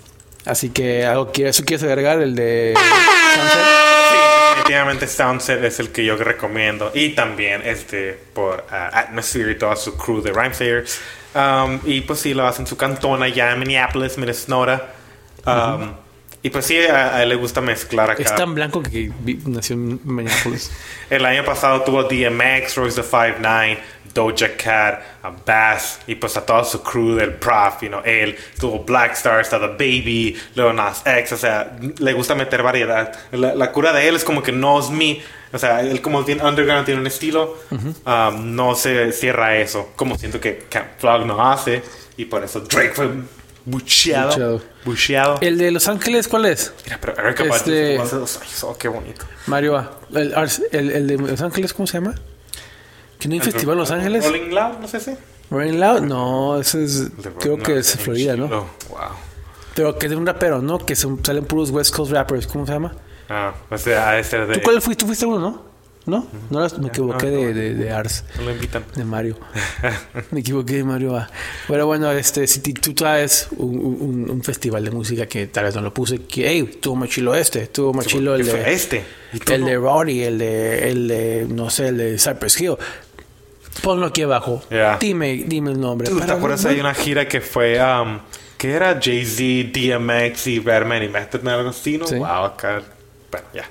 Así que ¿eso quieres agregar? El de Sunset. Sí, definitivamente Soundset es el que yo recomiendo. Y también por Atmosphere y toda su crew de Rhymeslayer. Y pues sí, lo hacen su cantona ya en Minneapolis, Minnesota. Y pues sí, a él le gusta mezclar acá. Es tan blanco que nació en Minneapolis. El año pasado tuvo DMX, Royce the 5'9", Doja Cat, a Bass y pues a toda su crew del Prof, él tuvo Black Star, está The Baby, Lil Nas X, o sea, le gusta meter variedad. La cura de él es como que no es o sea, él como tiene underground, tiene un estilo, no se cierra eso, como siento que Camp Frog no hace, y por eso Drake fue bucheado. ¿El de Los Ángeles cuál es? Mira, pero Erykah Badu estuvo hace 2 años, qué bonito. Mario, el de Los Ángeles, ¿cómo se llama? ¿Que no hay festival en Los Ángeles? Rolling Loud, no sé si. Rolling Loud, no, ese es, creo que es Florida, ¿no? Wow. Pero que es de un rapero, ¿no? Que salen puros West Coast rappers, ¿cómo se llama? O sea, de... ¿Tú cuál fuiste? ¿Tú fuiste uno, no? ¿No? Me equivoqué de Ars. No lo invitan. De Mario. Me equivoqué de Mario. Pero bueno, si tú traes un festival de música que tal vez no lo puse, que hey, tuvo machilo tuvo machilo el de el de Roddy, el de no sé, el de Cypress Hill. Ponlo aquí abajo. Yeah. Dime el nombre. ¿Te acuerdas? Hay una gira que fue que era Jay-Z, DMX y Redman y Method Man, algo así, ¿no? Sí. Wow, acá. Bueno, ya.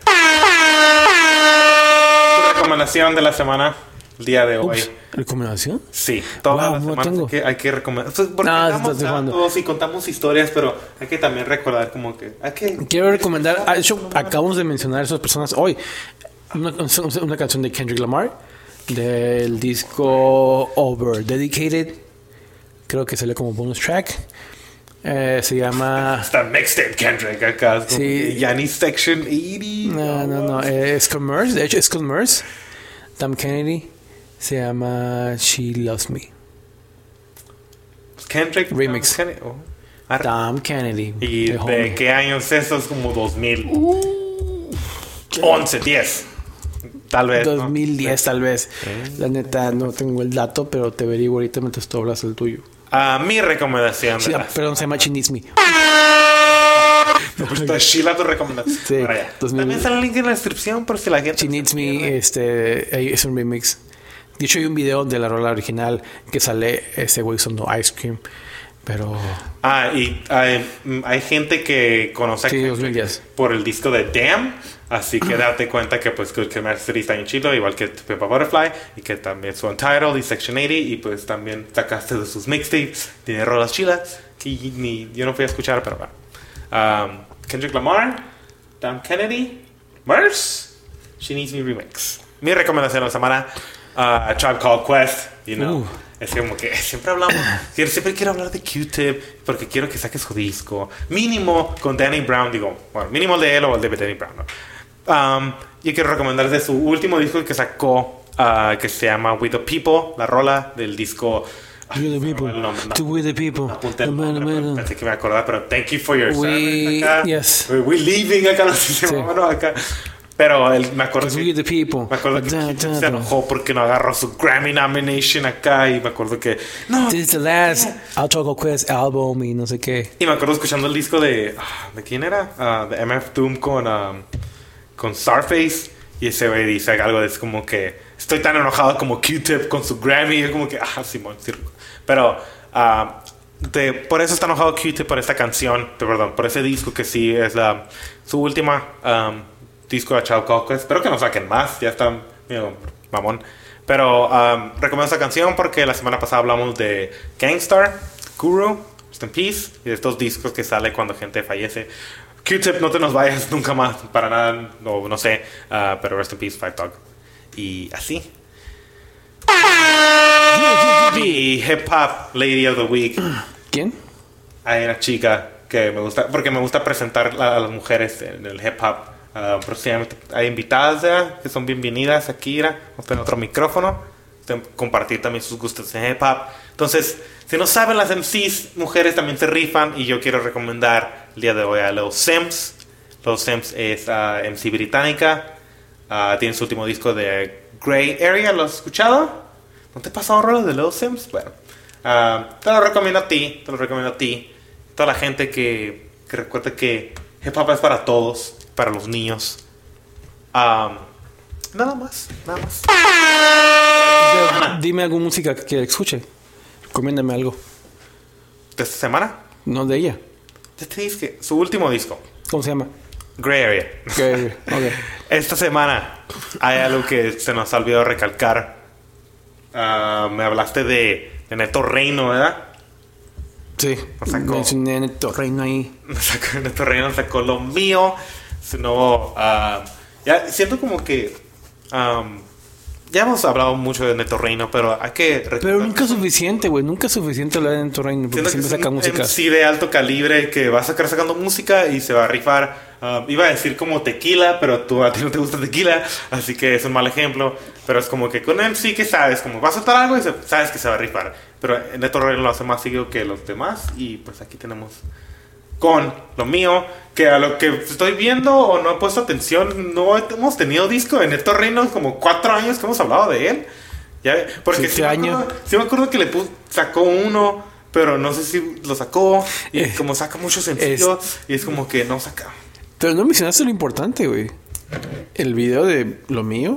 ¿Tu recomendación de la semana? El día de hoy. ¿Recomendación? Sí, todas Wow, las no semanas tengo. hay que recomendar. Porque No, damos estás jugando. datos y contamos historias, pero hay que también recordar como que... Quiero recomendar, de hecho, acabamos de mencionar a esas personas hoy. Una canción de Kendrick Lamar del disco Over Dedicated. Creo que salió como bonus track. Se llama... Está mixtape Kendrick acá. Es como Sí. que Yanni Section 80. No. Es Commerce. De hecho, es Commerce. Tom Kennedy. Se llama She Loves Me. Kendrick Remix. Tom Kennedy. ¿Y The de homie. qué año es eso? Es como 2011, 10. Tal vez. 2010 tal vez. La neta no tengo el dato, pero te averiguo ahorita mientras tú hablas el tuyo. Mi recomendación. Sí, perdón, se llama She Needs Me. No, pues está chila tu recomendación. Sí, Ahora ya. 2000. También sale el link en la descripción por si la gente... She Needs Me es un remix. De hecho, hay un video de la rola original que sale ese güey usando Ice Cream. Pero... y hay gente que conoce a Sí, Kendrick 2010. por el disco de Damn. Así que date cuenta que pues que Master está en chido, igual que Pimpa Butterfly, y que también su Untitled y Section 80, y pues también sacaste de sus mixtapes, tiene rolas chilas que yo no fui a escuchar, pero bueno. Kendrick Lamar, Tom Kennedy, Merce, She Needs Me Remix. Mi recomendación de la semana, A Tribe Called Quest, Es como que siempre hablamos, siempre quiero hablar de Q-Tip porque quiero que saques su disco. Mínimo con Danny Brown, mínimo el de él o el de Danny Brown, ¿no? Yo quiero recomendar de su último disco que sacó, que se llama We the People, la rola del disco. We the people. To we the people. Apunté el nombre, pensé que me acordaba, pero thank you for your service acá. Yes. We leaving acá, no sé si se llama, acá. Pero me acuerdo que, We the people. me acuerdo que se enojó porque no agarró su Grammy nomination acá, y me acuerdo que This is the last Alto Quest album y no sé qué. y me acuerdo escuchando el disco de quién era, de MF Doom con Starface, y ese güey dice algo de es como que estoy tan enojado como Q-Tip con su Grammy, y es como que Simón, sí. Pero por eso está enojado Q-Tip por esta canción, perdón, por ese disco que sí es su última disco de Child Called Quest. Espero que no saquen más, ya está medio mamón. Pero recomiendo esta canción porque la semana pasada hablamos de Gangstar, Guru, Rest in Peace, y de estos discos que sale cuando gente fallece. Q-Tip, no te nos vayas nunca más, para nada, no sé, pero Rest in Peace, Fight Dog. Y así. Mi Hip Hop Lady of the Week. ¿Quién? Hay una chica que me gusta, porque me gusta presentar a las mujeres en el hip hop. Próximamente hay invitadas ya, que son bienvenidas aquí. Vamos a tener otro micrófono, compartir también sus gustos en hip hop. Entonces, si no saben, las MCs mujeres también se rifan, y yo quiero recomendar el día de hoy a Lil Sims. Lil Sims es MC británica, tiene su último disco de Grey Area. ¿Lo has escuchado? ¿No te ha pasado rolas de Lil Sims? Bueno, te lo recomiendo a ti, toda la gente que que recuerde que hip hop es para todos, para los niños. Nada más. Dime alguna música que escuche. Recomiéndame algo. ¿De esta semana? No de ella. Este disco, su último disco, ¿Cómo se llama? Grey Area. Okay. Esta semana hay algo que se nos ha olvidado recalcar. Me hablaste de Neto Reino, ¿verdad? Sí. Sacó. Mencioné Neto Reino ahí. Neto Reino sacó Lo Mío. Su nuevo... ya siento como que... ya hemos hablado mucho de Neto Reino, pero hay que... Pero nunca es suficiente, güey. Nunca es suficiente hablar de Neto Reino. Porque siempre saca música. Sí, de alto calibre que va a sacar sacando música y se va a rifar. Iba a decir como Tequila, pero a ti no te gusta Tequila, así que es un mal ejemplo. Pero es como que con MC que sabes, como va a soltar algo y sabes que se va a rifar. Pero Neto Reino lo hace más seguido que los demás. Y pues aquí tenemos con Lo Mío, que a lo que estoy viendo o no he puesto atención, no hemos tenido disco de Neto Reino como 4 años que hemos hablado de él. ¿Ya? Porque sí me acuerdo que sacó uno, pero no sé si lo sacó. Y como saca muchos sencillos, y es como que no saca. Pero no mencionaste lo importante, güey. El video de Lo Mío.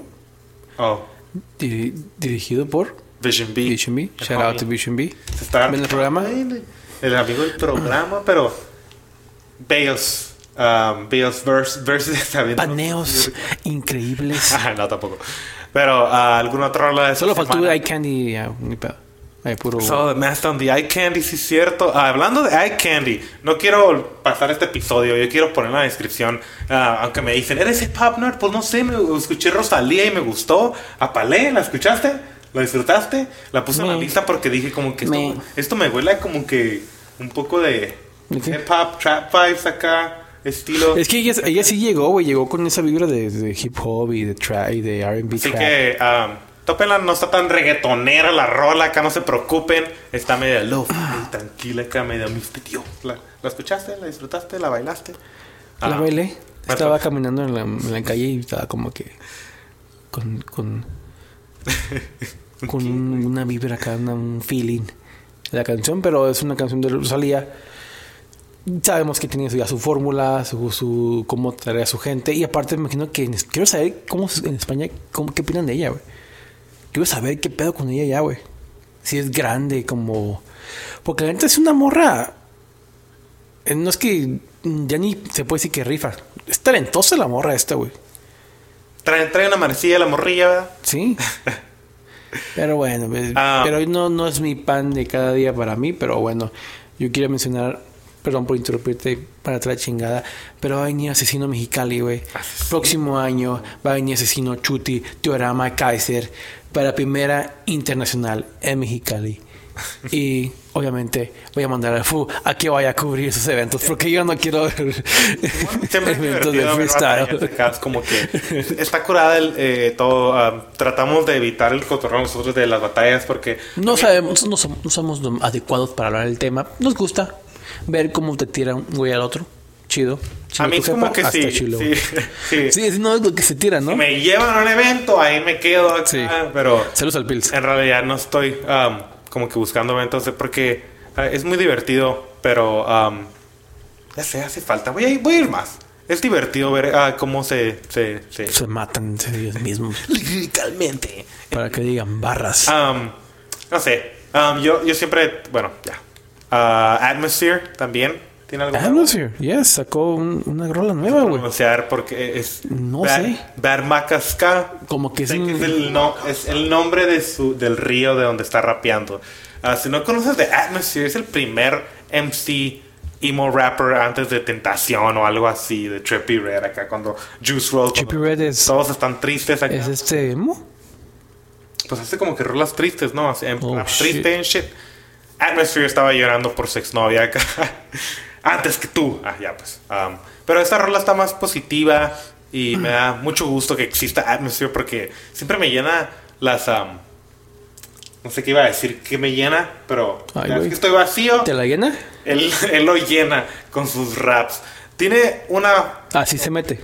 Dirigido por Vision B. Shout out to Vision B. ¿Ven el programa? El amigo del programa, pero Bales versus paneos increíbles. No, tampoco. Pero alguna otra rola de esa solo semana. faltó Eye Candy. Ni pedo. Puro... So, Master on the Eye Candy, sí es cierto. Hablando de Eye Candy, no quiero pasar este episodio, yo quiero poner en la descripción, aunque me dicen, ¿eres hip hop nerd? Pues no sé, escuché Rosalía y me gustó. Apalé, ¿la escuchaste? ¿La disfrutaste? La puse en la lista porque dije como que esto me huele como que un poco de hip hop, trap vibes acá, estilo. Es que ella sí llegó, güey, llegó con esa vibra de hip hop y de trap y de R&B. Así que tópenla, no está tan reggaetonera la rola, acá no se preocupen, está medio low, tranquila acá, medio misteriosa. ¿La escuchaste? ¿La disfrutaste? ¿La bailaste? La bailé. Estaba caminando en la calle y estaba como que con una vibra acá, un feeling de la canción, pero es una canción de Rosalía. Sabemos que tiene ya su fórmula, su cómo traer a su gente, y aparte me imagino que quiero saber cómo en España, qué opinan de ella, güey. Quiero saber qué pedo con ella ya, güey. Si es grande, como... Porque la neta es una morra... No es que... Ya ni se puede decir que rifa. Es talentosa la morra esta, güey. Trae una manecilla la morrilla, ¿verdad? Sí. Pero bueno, pero no es mi pan de cada día para mí. Pero bueno, yo quiero mencionar... Perdón por interrumpirte para otra chingada. Pero va a venir Asesino Mexicali, güey. Próximo año va a venir Asesino Chuti, Teorama Kaiser, para primera internacional en Mexicali. Y obviamente voy a mandar al FU a que vaya a cubrir esos eventos, porque yo no quiero ver eventos de freestyle. Como que está curada todo. Tratamos de evitar el cotorreo nosotros de las batallas porque no somos adecuados para hablar del tema. Nos gusta ver cómo te tira un güey al otro. Chido. A mí es como que sí, no es lo que se tira, ¿no? Si me llevan a un evento, ahí me quedo acá, sí. Pero saludos al Pils. En realidad no estoy como que buscando eventos porque es muy divertido, pero ya sé, hace falta. Voy a ir más. Es divertido ver cómo se matan entre ellos mismos. Líricamente. Para que digan barras. No sé. Yo siempre, bueno, ya. Atmosphere también tiene algo. Atmosphere, yes, sacó una rola nueva, güey. Pronunciar porque es no sé. Barmacaska. Como que es el nombre del río de donde está rapeando. Si no conoces de Atmosphere, es el primer MC emo rapper antes de Tentación o algo así, de Trippie Redd acá cuando Juice WRLD. Trippie Redd es. Todos están tristes acá. ¿Es emo? Pues hace como que rolas tristes, ¿no? Triste and shit. Atmosphere estaba llorando por su exnovia acá. Antes que tú. Ya pues. Pero esta rola está más positiva y me da mucho gusto que exista Atmosphere porque siempre me llena las... no sé qué iba a decir que me llena, pero cada vez que estoy vacío... ¿Te la llena? Él lo llena con sus raps. Tiene una... Así se mete.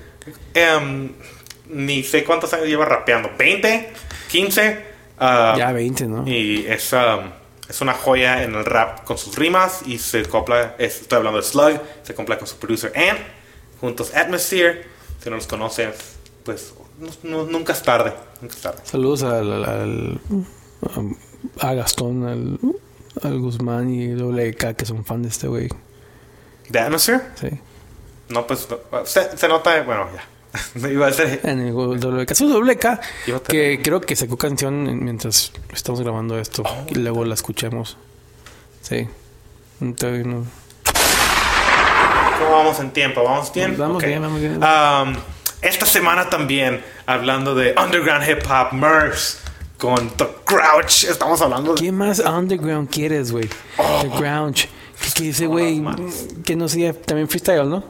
Ni sé cuántos años lleva rapeando. ¿20? ¿15? Ya 20, ¿no? Y es es una joya en el rap con sus rimas y se acopla, estoy hablando de Slug, se acopla con su producer Ant, juntos Atmosphere. Si no los conoces, pues nunca es tarde, nunca es tarde. Saludos a Gastón, al Guzmán y WK, que son fan de este güey. ¿De Atmosphere? Sí. No, pues se nota, bueno, ya. Iba a ser En el WK. Su WK, Iba a tener- que creo que sacó canción mientras estamos grabando esto. Y luego la escuchemos. Sí. Entonces, no. ¿Cómo vamos en tiempo? ¿Vamos bien? Vamos Ok. bien, vamos bien. Esta semana también, hablando de Underground Hip Hop Merch con The Grouch. Estamos hablando de... ¿Qué más underground quieres, güey? The Grouch. Que ese güey que no hacía también freestyle, ¿no?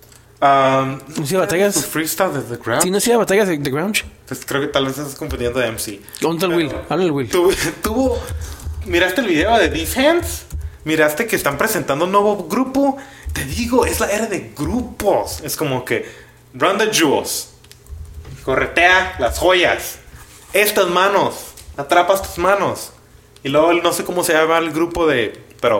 ¿No hacía batallas? ¿Tu freestyle de The Grouch? Sí, no hacía batallas de The Grouch. Pues creo que tal vez estás confundiendo de MC. ¿Dónde está el Will? Habla el Will. Tuvo... ¿Miraste el video de These Hands? ¿Miraste que están presentando un nuevo grupo? Te digo, es la era de grupos. Es como que Run the Jewels, corretea las joyas, estas manos, atrapa estas manos. Y luego no sé cómo se llama el grupo de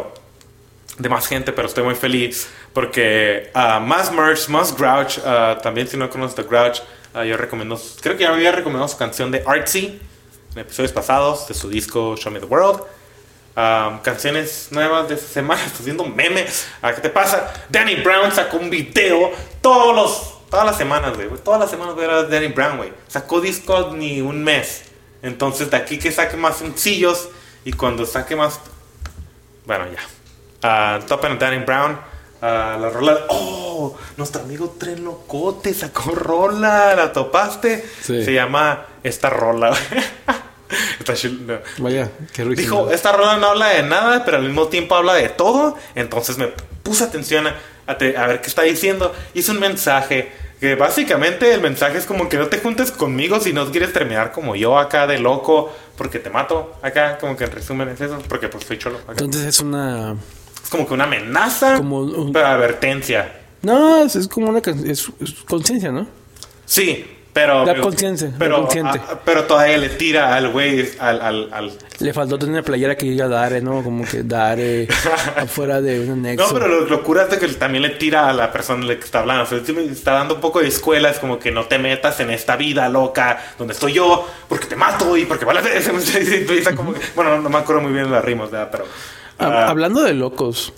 más gente, pero estoy muy feliz porque más merch, más Grouch. También si no conoces The Grouch, yo recomiendo, creo que ya había recomendado su canción de Artsy en episodios pasados de su disco Show Me the World. Canciones nuevas de esta semana. Estás viendo memes. ¿Qué te pasa? Danny Brown sacó un video todas las semanas, güey. Todas las semanas era Danny Brown, güey. Sacó disco ni un mes. Entonces de aquí que saque más sencillos. Y cuando saque más... Bueno, ya. Topen a Danny Brown. La rola... ¡Oh! Nuestro amigo Tren Locote sacó rola. ¿La topaste? Sí. Se llama Esta Rola, güey. Está no. Vaya, qué rico. Dijo, esta rola no habla de nada, pero al mismo tiempo habla de todo. Entonces me puse atención a ver qué está diciendo. Hice un mensaje que básicamente el mensaje es como que no te juntes conmigo si no quieres terminar como yo acá de loco, porque te mato acá. Como que en resumen es eso, porque pues soy cholo acá. Entonces es una... Es como que una amenaza, Como pero advertencia. No, es como una... Es conciencia, ¿no? Sí, pero... La conciencia, Pero, la consciente. pero todavía le tira al güey, al Le faltó tener una playera que diga Dare, ¿no? Como que Dare afuera de un anexo. No, pero lo cura es de que también le tira a la persona que está hablando. O sea, sí me está dando un poco de escuela. Es como que no te metas en esta vida loca donde estoy yo, porque te mato y porque vale. Como que, bueno, no me acuerdo muy bien las rimas, ¿verdad? Pero Hablando de locos,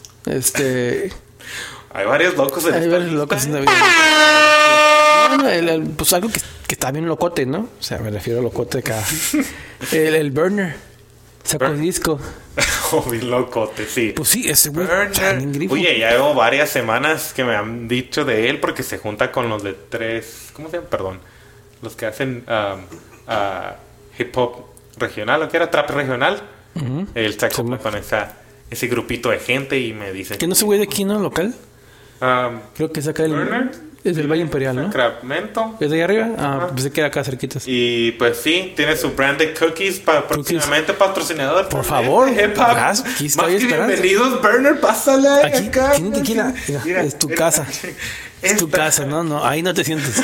hay varios locos en hay esta varios lista, locos en ¿eh? la vida. Bueno, pues algo que está bien locote, ¿no? O sea, me refiero a locote acá. El Burner sacó Burner. disco. Oh, bien locote, sí. Pues sí, ese güey está bien grifo. Oye, ya llevo varias semanas que me han dicho de él porque se junta con los de tres... ¿Cómo se llama? Perdón. Los que hacen hip hop regional, ¿o qué era? Trap regional. Él se acopla con ese grupito de gente y me dicen... Que no se güey de aquí, ¿no? Local. Creo que saca el... Burner. Es del Valle Imperial, ¿no? Sacramento. ¿Es de ahí arriba? Pensé que era acá cerquitas. Y pues sí, tiene su branded cookies para próximamente patrocinador. Por también favor, de hip hop. verás, aquí estoy Más que esperando. bienvenidos, Burner, pásale Aquí, acá. ¿quién te quiera? Mira, es tu casa. Es tu Esta- casa, ¿no? Ahí no te sientes.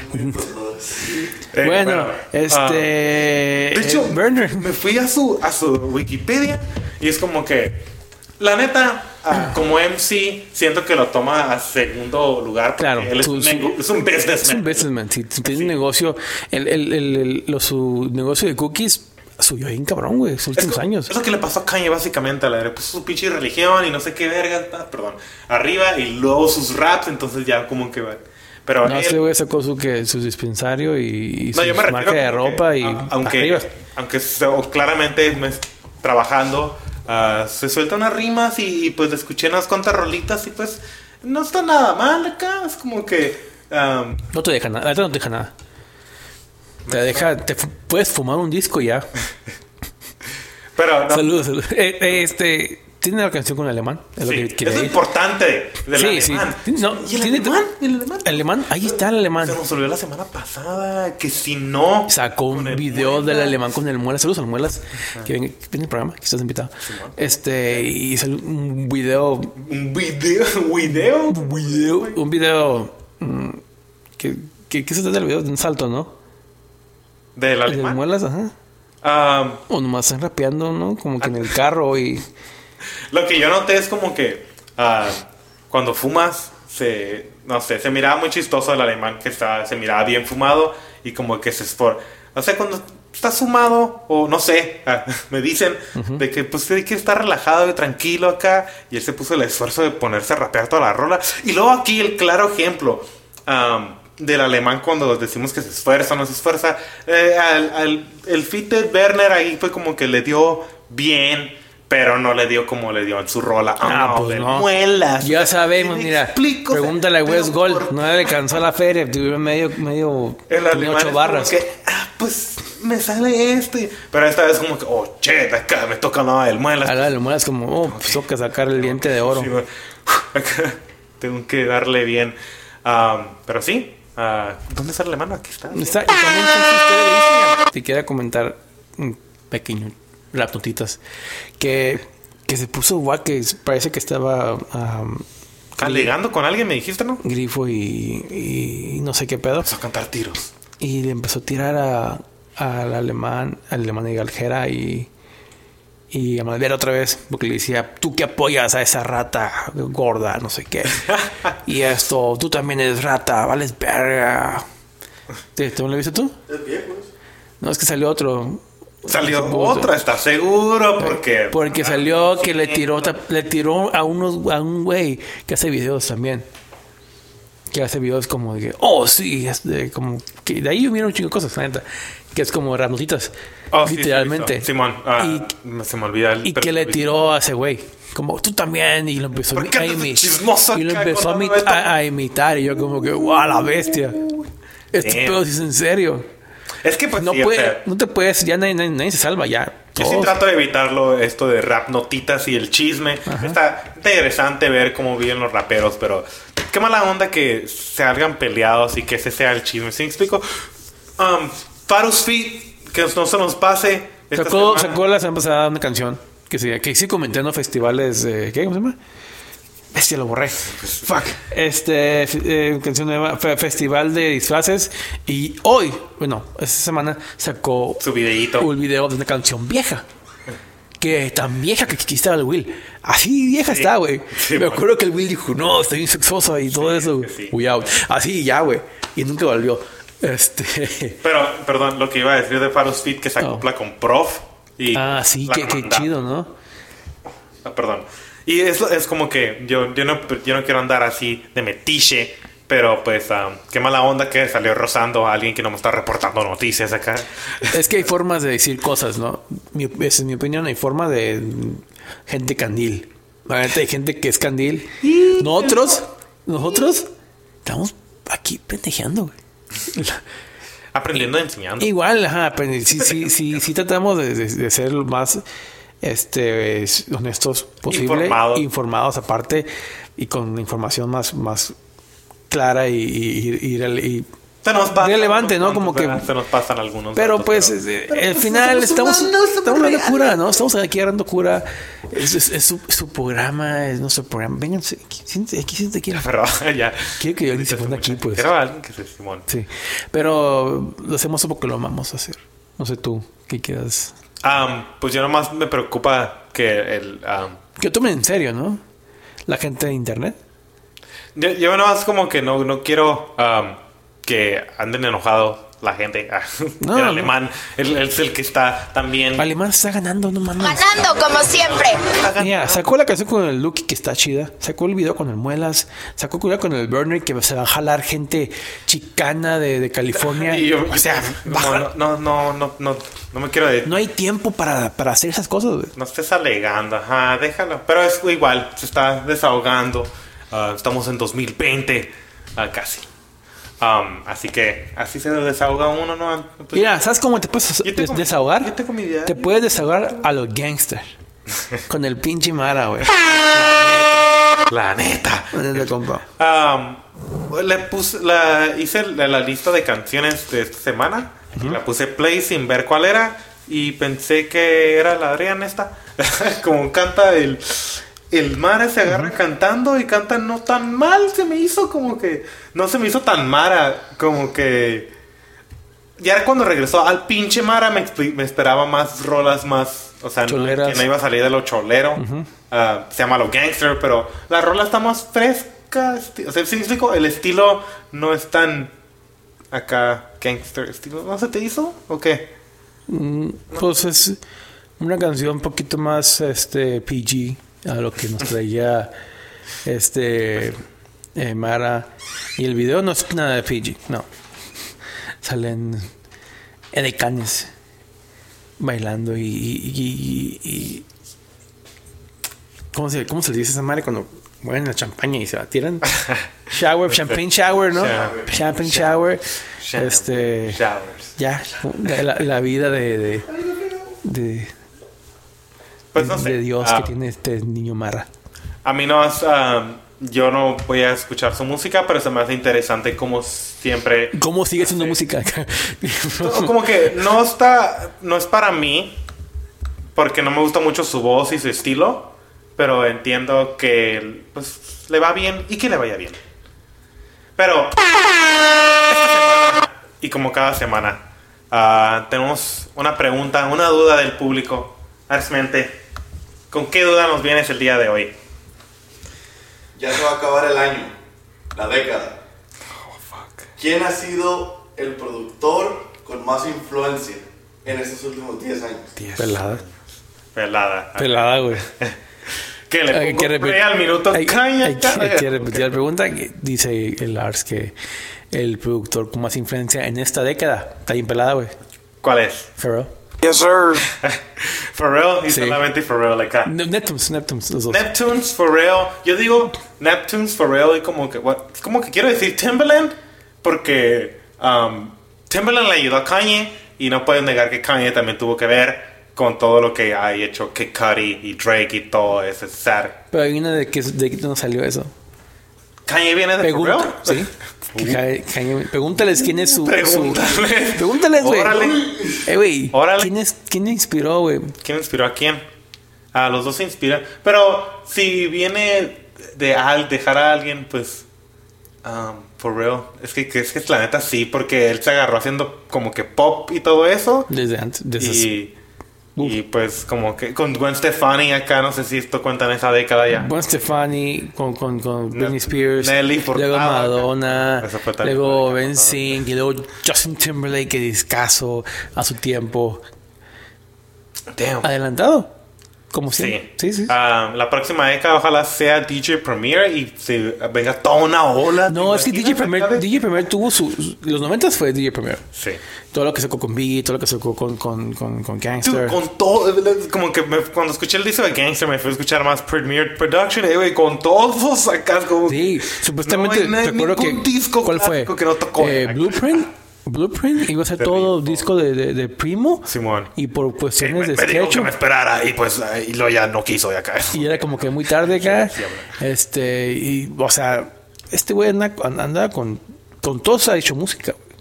Eh, Bueno, de hecho, Burner. me fui a su Wikipedia y es como que, la neta, como MC, siento que lo toma a segundo lugar. Porque Claro, él es un businessman. es un businessman. Si tiene un negocio, su negocio de cookies subió bien cabrón, güey, sus últimos años. Es lo que le pasó a Kanye básicamente. Le puso su pinche religión y no sé qué verga, perdón, arriba y luego sus raps, entonces ya como que va. Pero No, ese güey sacó su dispensario y no, su yo me marca refiero de como que, ropa y arriba. aunque claramente trabajando, se suelta unas rimas y pues le escuché unas cuantas rolitas y pues no está nada mal acá. Es como que No te deja nada, la verdad no te deja nada. Puedes fumar un disco ya. pero no, Saludos. Tiene la canción con el alemán. Es lo sí, que quería es lo decir. importante del Sí, alemán. sí. No, ¿Y el tiene- alemán? ¿Y el alemán? El alemán, ahí está el alemán. Se nos olvidó la semana pasada que si no Sacó un con el video Muelas. del alemán con el Muelas. Saludos al Muelas, que viene el programa, que estás invitado. Y salió un video. Un video ¿Qué se trata del video? De un salto, ¿no? del El del alemán. Muelas, ajá. O nomás están rapeando, ¿no? Como que en el carro y... Lo que yo noté es como que cuando fumas, no sé, se miraba muy chistoso el alemán que se miraba bien fumado y como que o sea, cuando estás fumado o no sé, me dicen de que pues hay que estar relajado y tranquilo acá, y él se puso el esfuerzo de ponerse a rapear toda la rola. Y luego aquí el claro ejemplo del alemán cuando decimos que se esfuerza o no se esfuerza, el fit de Werner ahí fue como que le dio bien, pero no le dio como le dio en su rola. Pues no. Muelas. Ya sabemos, mira. Pregúntale a West Gold. No le alcanzó la feria. Tuvieron medio tenía 8 barras. Pues me sale pero esta vez como que, che, acá me toca el muelas. El muelas como, pues tengo que sacar el diente de oro. Sí, acá tengo que darle bien. Pero sí. ¿Dónde está el alemán? Aquí está. Está. Y también historia. Te quiero comentar un pequeño rap notitas que se puso igual, que parece que estaba alegando con alguien, me dijiste, ¿no? Grifo y no sé qué pedo. Empezó a cantar tiros y le empezó a tirar al alemán y Galjera y a Malvera otra vez, porque le decía, tú que apoyas a esa rata gorda, no sé qué. Y esto, tú también eres rata, vales verga. ¿Te lo viste tú? Es viejo. No, es que salió otro. Salió otra, ¿estás seguro? Porque salió que le tiró a un güey que hace videos también. Que hace videos como de que, sí, como que de ahí hubieron un chingo de cosas, la neta. Que es como ranotitas, literalmente. Sí, Simón, se me olvida y que le tiró a ese güey, como tú también, y lo empezó a imitar. Y yo como que, wow, la bestia. Este pedo sí es en serio. Es que pues no te puedes, ya nadie se salva ya. Yo sí trato de evitarlo, esto de rap notitas y el chisme. Está interesante ver cómo viven los raperos, pero qué mala onda que se hagan peleados y que ese sea el chisme. ¿Sí me explico? Farus Feet, que no se nos pase. Sacó la semana pasada una canción que sí comenté en los festivales. ¿Qué? ¿Cómo se llama? Bestia, lo borré. Fuck. Canción nueva, festival de disfraces. Y hoy, esta semana sacó su videíto. Un video de una canción vieja. Que tan vieja que aquí estaba el Will. Así vieja está, güey. Me acuerdo que el Will dijo, no, estoy bien sexosa y todo eso. Uy, out. Así ya, güey. Y nunca volvió. Pero, perdón, lo que iba a decir de Farus Feet, que se acopla con Prof. Y sí, qué chido, ¿no? Perdón. Y es como que yo no quiero andar así de metiche, pero pues qué mala onda que salió rozando a alguien que no me está reportando noticias acá. Es que hay formas de decir cosas, ¿no? Esa es mi opinión. Hay forma de gente candil. Hay gente que es candil. Nosotros estamos aquí pendejeando, güey. Aprendiendo, enseñando. Igual, sí tratamos de ser lo más honestos posible, informados aparte, y con información más clara y relevante, ¿no? Como que se nos pasan algunos pero datos, pues al final estamos dando cura, ¿no? Estamos aquí dando cura. Es su programa, es nuestro programa. Vénganse, siéntate aquí. Pero ya. Quiero que yo ni se ponga aquí, pues. Era alguien que se Simón. Sí, pero lo hacemos porque lo amamos hacer. No sé tú, ¿qué quieras? Pues yo nomás me preocupa que que tomen en serio, ¿no? La gente de internet. Yo nomás como que no quiero que anden enojados la gente. El alemán, él es el que está también. El alemán está ganando, no mames. Ganando como siempre. Mira, sacó la canción con el Lucky, que está chida. Sacó el video con el Muelas. Sacó el video con el Burner, que se va a jalar gente chicana de California. O sea, no me quiero decir. No hay tiempo para hacer esas cosas, güey. No estés alegando, déjalo. Pero es igual, se está desahogando. Estamos en 2020, casi. Así que así se desahoga uno, ¿no? Pues, mira, ¿sabes cómo te puedes desahogar? Yo tengo mi idea. Te puedes desahogar a los gangsters. Con el pinche Mara, güey. La neta. Compa. Hice la lista de canciones de esta semana. Y la puse play sin ver cuál era. Y pensé que era la Adrián esta. Como canta el Mara, se agarra cantando y canta no tan mal. Se me hizo como que... No se me hizo tan Mara. Como que... ya cuando regresó al pinche Mara me esperaba más rolas más, o sea, choleras. Que no iba a salir de lo cholero. Se llama lo gangster, pero la rola está más fresca. O sea, ¿sí me explico? El estilo no es tan acá gangster estilo. ¿No se te hizo? ¿O qué? Pues es una canción un poquito más PG a lo que nos traía Mara. Y el video no es nada de PG, no. Salen edecanes bailando y ¿cómo se le dice a esa madre cuando mueven la champaña y se la tiran? Champagne shower, ¿no? Champagne shower. Showers. Ya, la vida Pues no sé. de Dios que tiene este niño Mara. A mí no es... yo no voy a escuchar su música, pero se me hace interesante como siempre... ¿Cómo sigue haciendo música? Como que no es para mí, porque no me gusta mucho su voz y su estilo, pero entiendo que pues le va bien y que le vaya bien. Pero esta semana, y como cada semana, tenemos una pregunta, una duda del público. Arsmente, ¿con qué duda nos vienes el día de hoy? Ya se va a acabar el año, la década. Oh, fuck. ¿Quién ha sido el productor con más influencia en estos últimos 10 años? Pelada, güey. Que le Hay que pongo play al minuto. hay que repetir la pregunta. Dice el Lars que el productor con más influencia en esta década está bien pelada, güey. ¿Cuál es? Pharrell. Yes, sir. Pharrell y Sí. solamente Pharrell acá. Neptunes, los dos. Neptunes, Pharrell. Yo digo Neptunes, Pharrell y como que quiero decir Timbaland porque Timbaland le ayudó a Kanye y no puedes negar que Kanye también tuvo que ver con todo lo que ha hecho Kid Cudi y Drake y todo ese sad. Pero hay una de que no salió eso. Kanye viene de Pharrell. Sí. Pregúntales quién es su. Pregúntales. Pregúntales, güey. Órale. Güey. Órale. ¿Quién inspiró, güey? ¿Quién inspiró a quién? Los dos se inspiran. Pero si viene de dejar a alguien, pues Pharrell. Es que la neta sí, porque él se agarró haciendo como que pop y todo eso. Desde antes. Y pues como que con Gwen Stefani acá, no sé si esto cuenta en esa década ya. Gwen Stefani con Britney Spears, Nelly Furtado, luego Madonna, eso fue también luego por acá, NSYNC y luego Justin Timberlake, que discazo a su tiempo. Damn. Adelantado, como siempre. Sí. La próxima década ojalá sea DJ Premier y se venga toda una ola. No, es que DJ ¿Imaginas acá Premier, tuvo los 90 fue DJ Premier. Sí. Todo lo que sacó con Biggie, todo lo que sacó con Gangster. Dude, con todo, como que cuando escuché el disco de Gangster me fui a escuchar más Premier Production, güey, con todos acá como Sí, supuestamente no hay recuerdo que ningún disco ¿cuál fue? clásico que no tocó. Blueprint iba a ser todo disco de Primo. Simón. Y por cuestiones de me dijo sketch que me esperara y pues y luego ya no quiso de acá. y era como que muy tarde acá. Sí, Y o sea, este güey anda con todos ha hecho música, güey.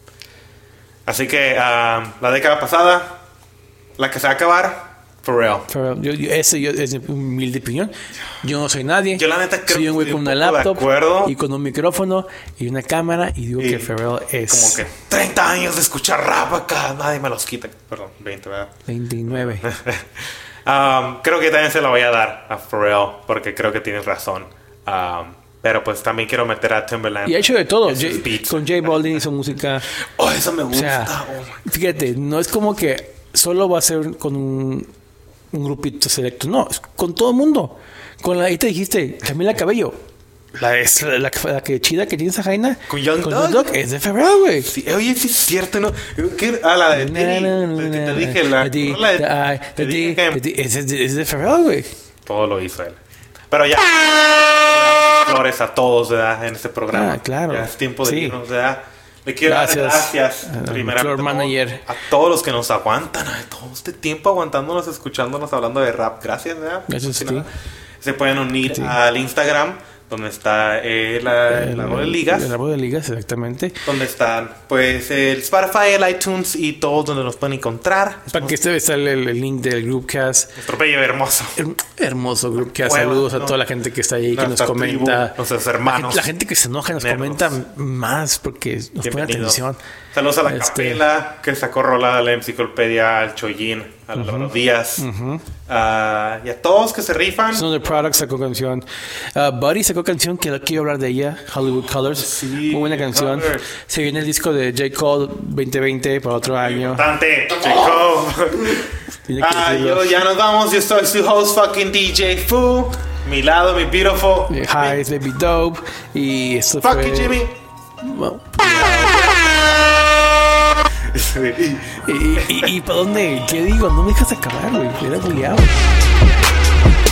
Así que la década pasada, la que se va a acabar, Pharrell. Pero es mi humilde opinión. Yo no soy nadie. Yo la neta creo soy un güey que con una estoy un poco de laptop acuerdo. y con un micrófono y una cámara y digo que Pharrell es Como que 30 años de escuchar rap acá, nadie me los quita. Perdón, 20, ¿verdad? 29. Creo que también se lo voy a dar a Pharrell porque creo que tienes razón. Pero pues también quiero meter a Timbaland. Y ha hecho de todo. en sus beats. Con J Balvin hizo música. Oh, eso me O gusta. sea, fíjate, no es como que solo va a ser con un grupito selecto. No, es con todo el mundo. Ahí te dijiste, Camila Cabello. La que chida que tiene esa jaina. Con Young Thug. Thug es de Pharrell, güey. Sí, oye, sí es cierto, ¿no? La de Diddy, te dije, te dije que es de Pharrell, güey. todo lo hizo él. Pero ya, flores a todos, ¿verdad? En este programa. Claro. Ya es tiempo de Sí. irnos, ¿verdad? Le quiero dar gracias primeramente Floor Manager. a todos los que nos aguantan, a todo este tiempo aguantándonos, escuchándonos, hablando de rap. Gracias, ¿verdad? Gracias a ti. Se pueden unir al Instagram, donde está la voz de ligas. La voz de ligas, exactamente. Donde están, pues, el Spotify, el iTunes y todos donde nos pueden encontrar. Para que sale el link del Groupcast. Nuestro bello hermoso. Hermoso Groupcast. Bueno, Saludos a no. toda la gente que está ahí, que nos Nuestra comenta. tribu, nuestros hermanos. La gente que se enoja nos Nerdos. comenta más porque nos pone Bienvenidos. atención. Saludos a la Capela, que sacó rola a la Enciclopedia, al Choyin, a los Díaz. Y a todos que se rifan. Son de Products sacó canción. Buddy sacó canción que quiero hablar de ella, Hollywood Colors. Sí, muy buena canción. Colors. Se viene el disco de J. Cole 2020 para otro año. Importante, Jacob. Ya nos vamos. Yo soy su host, fucking DJ Fu. Mi lado, mi beautiful. Hi, it's Baby Dope. Y esto Fuck fue... you, Jimmy. Well, ¿Y para dónde? ¿Qué digo? No me dejas acabar, güey. Era bugueado.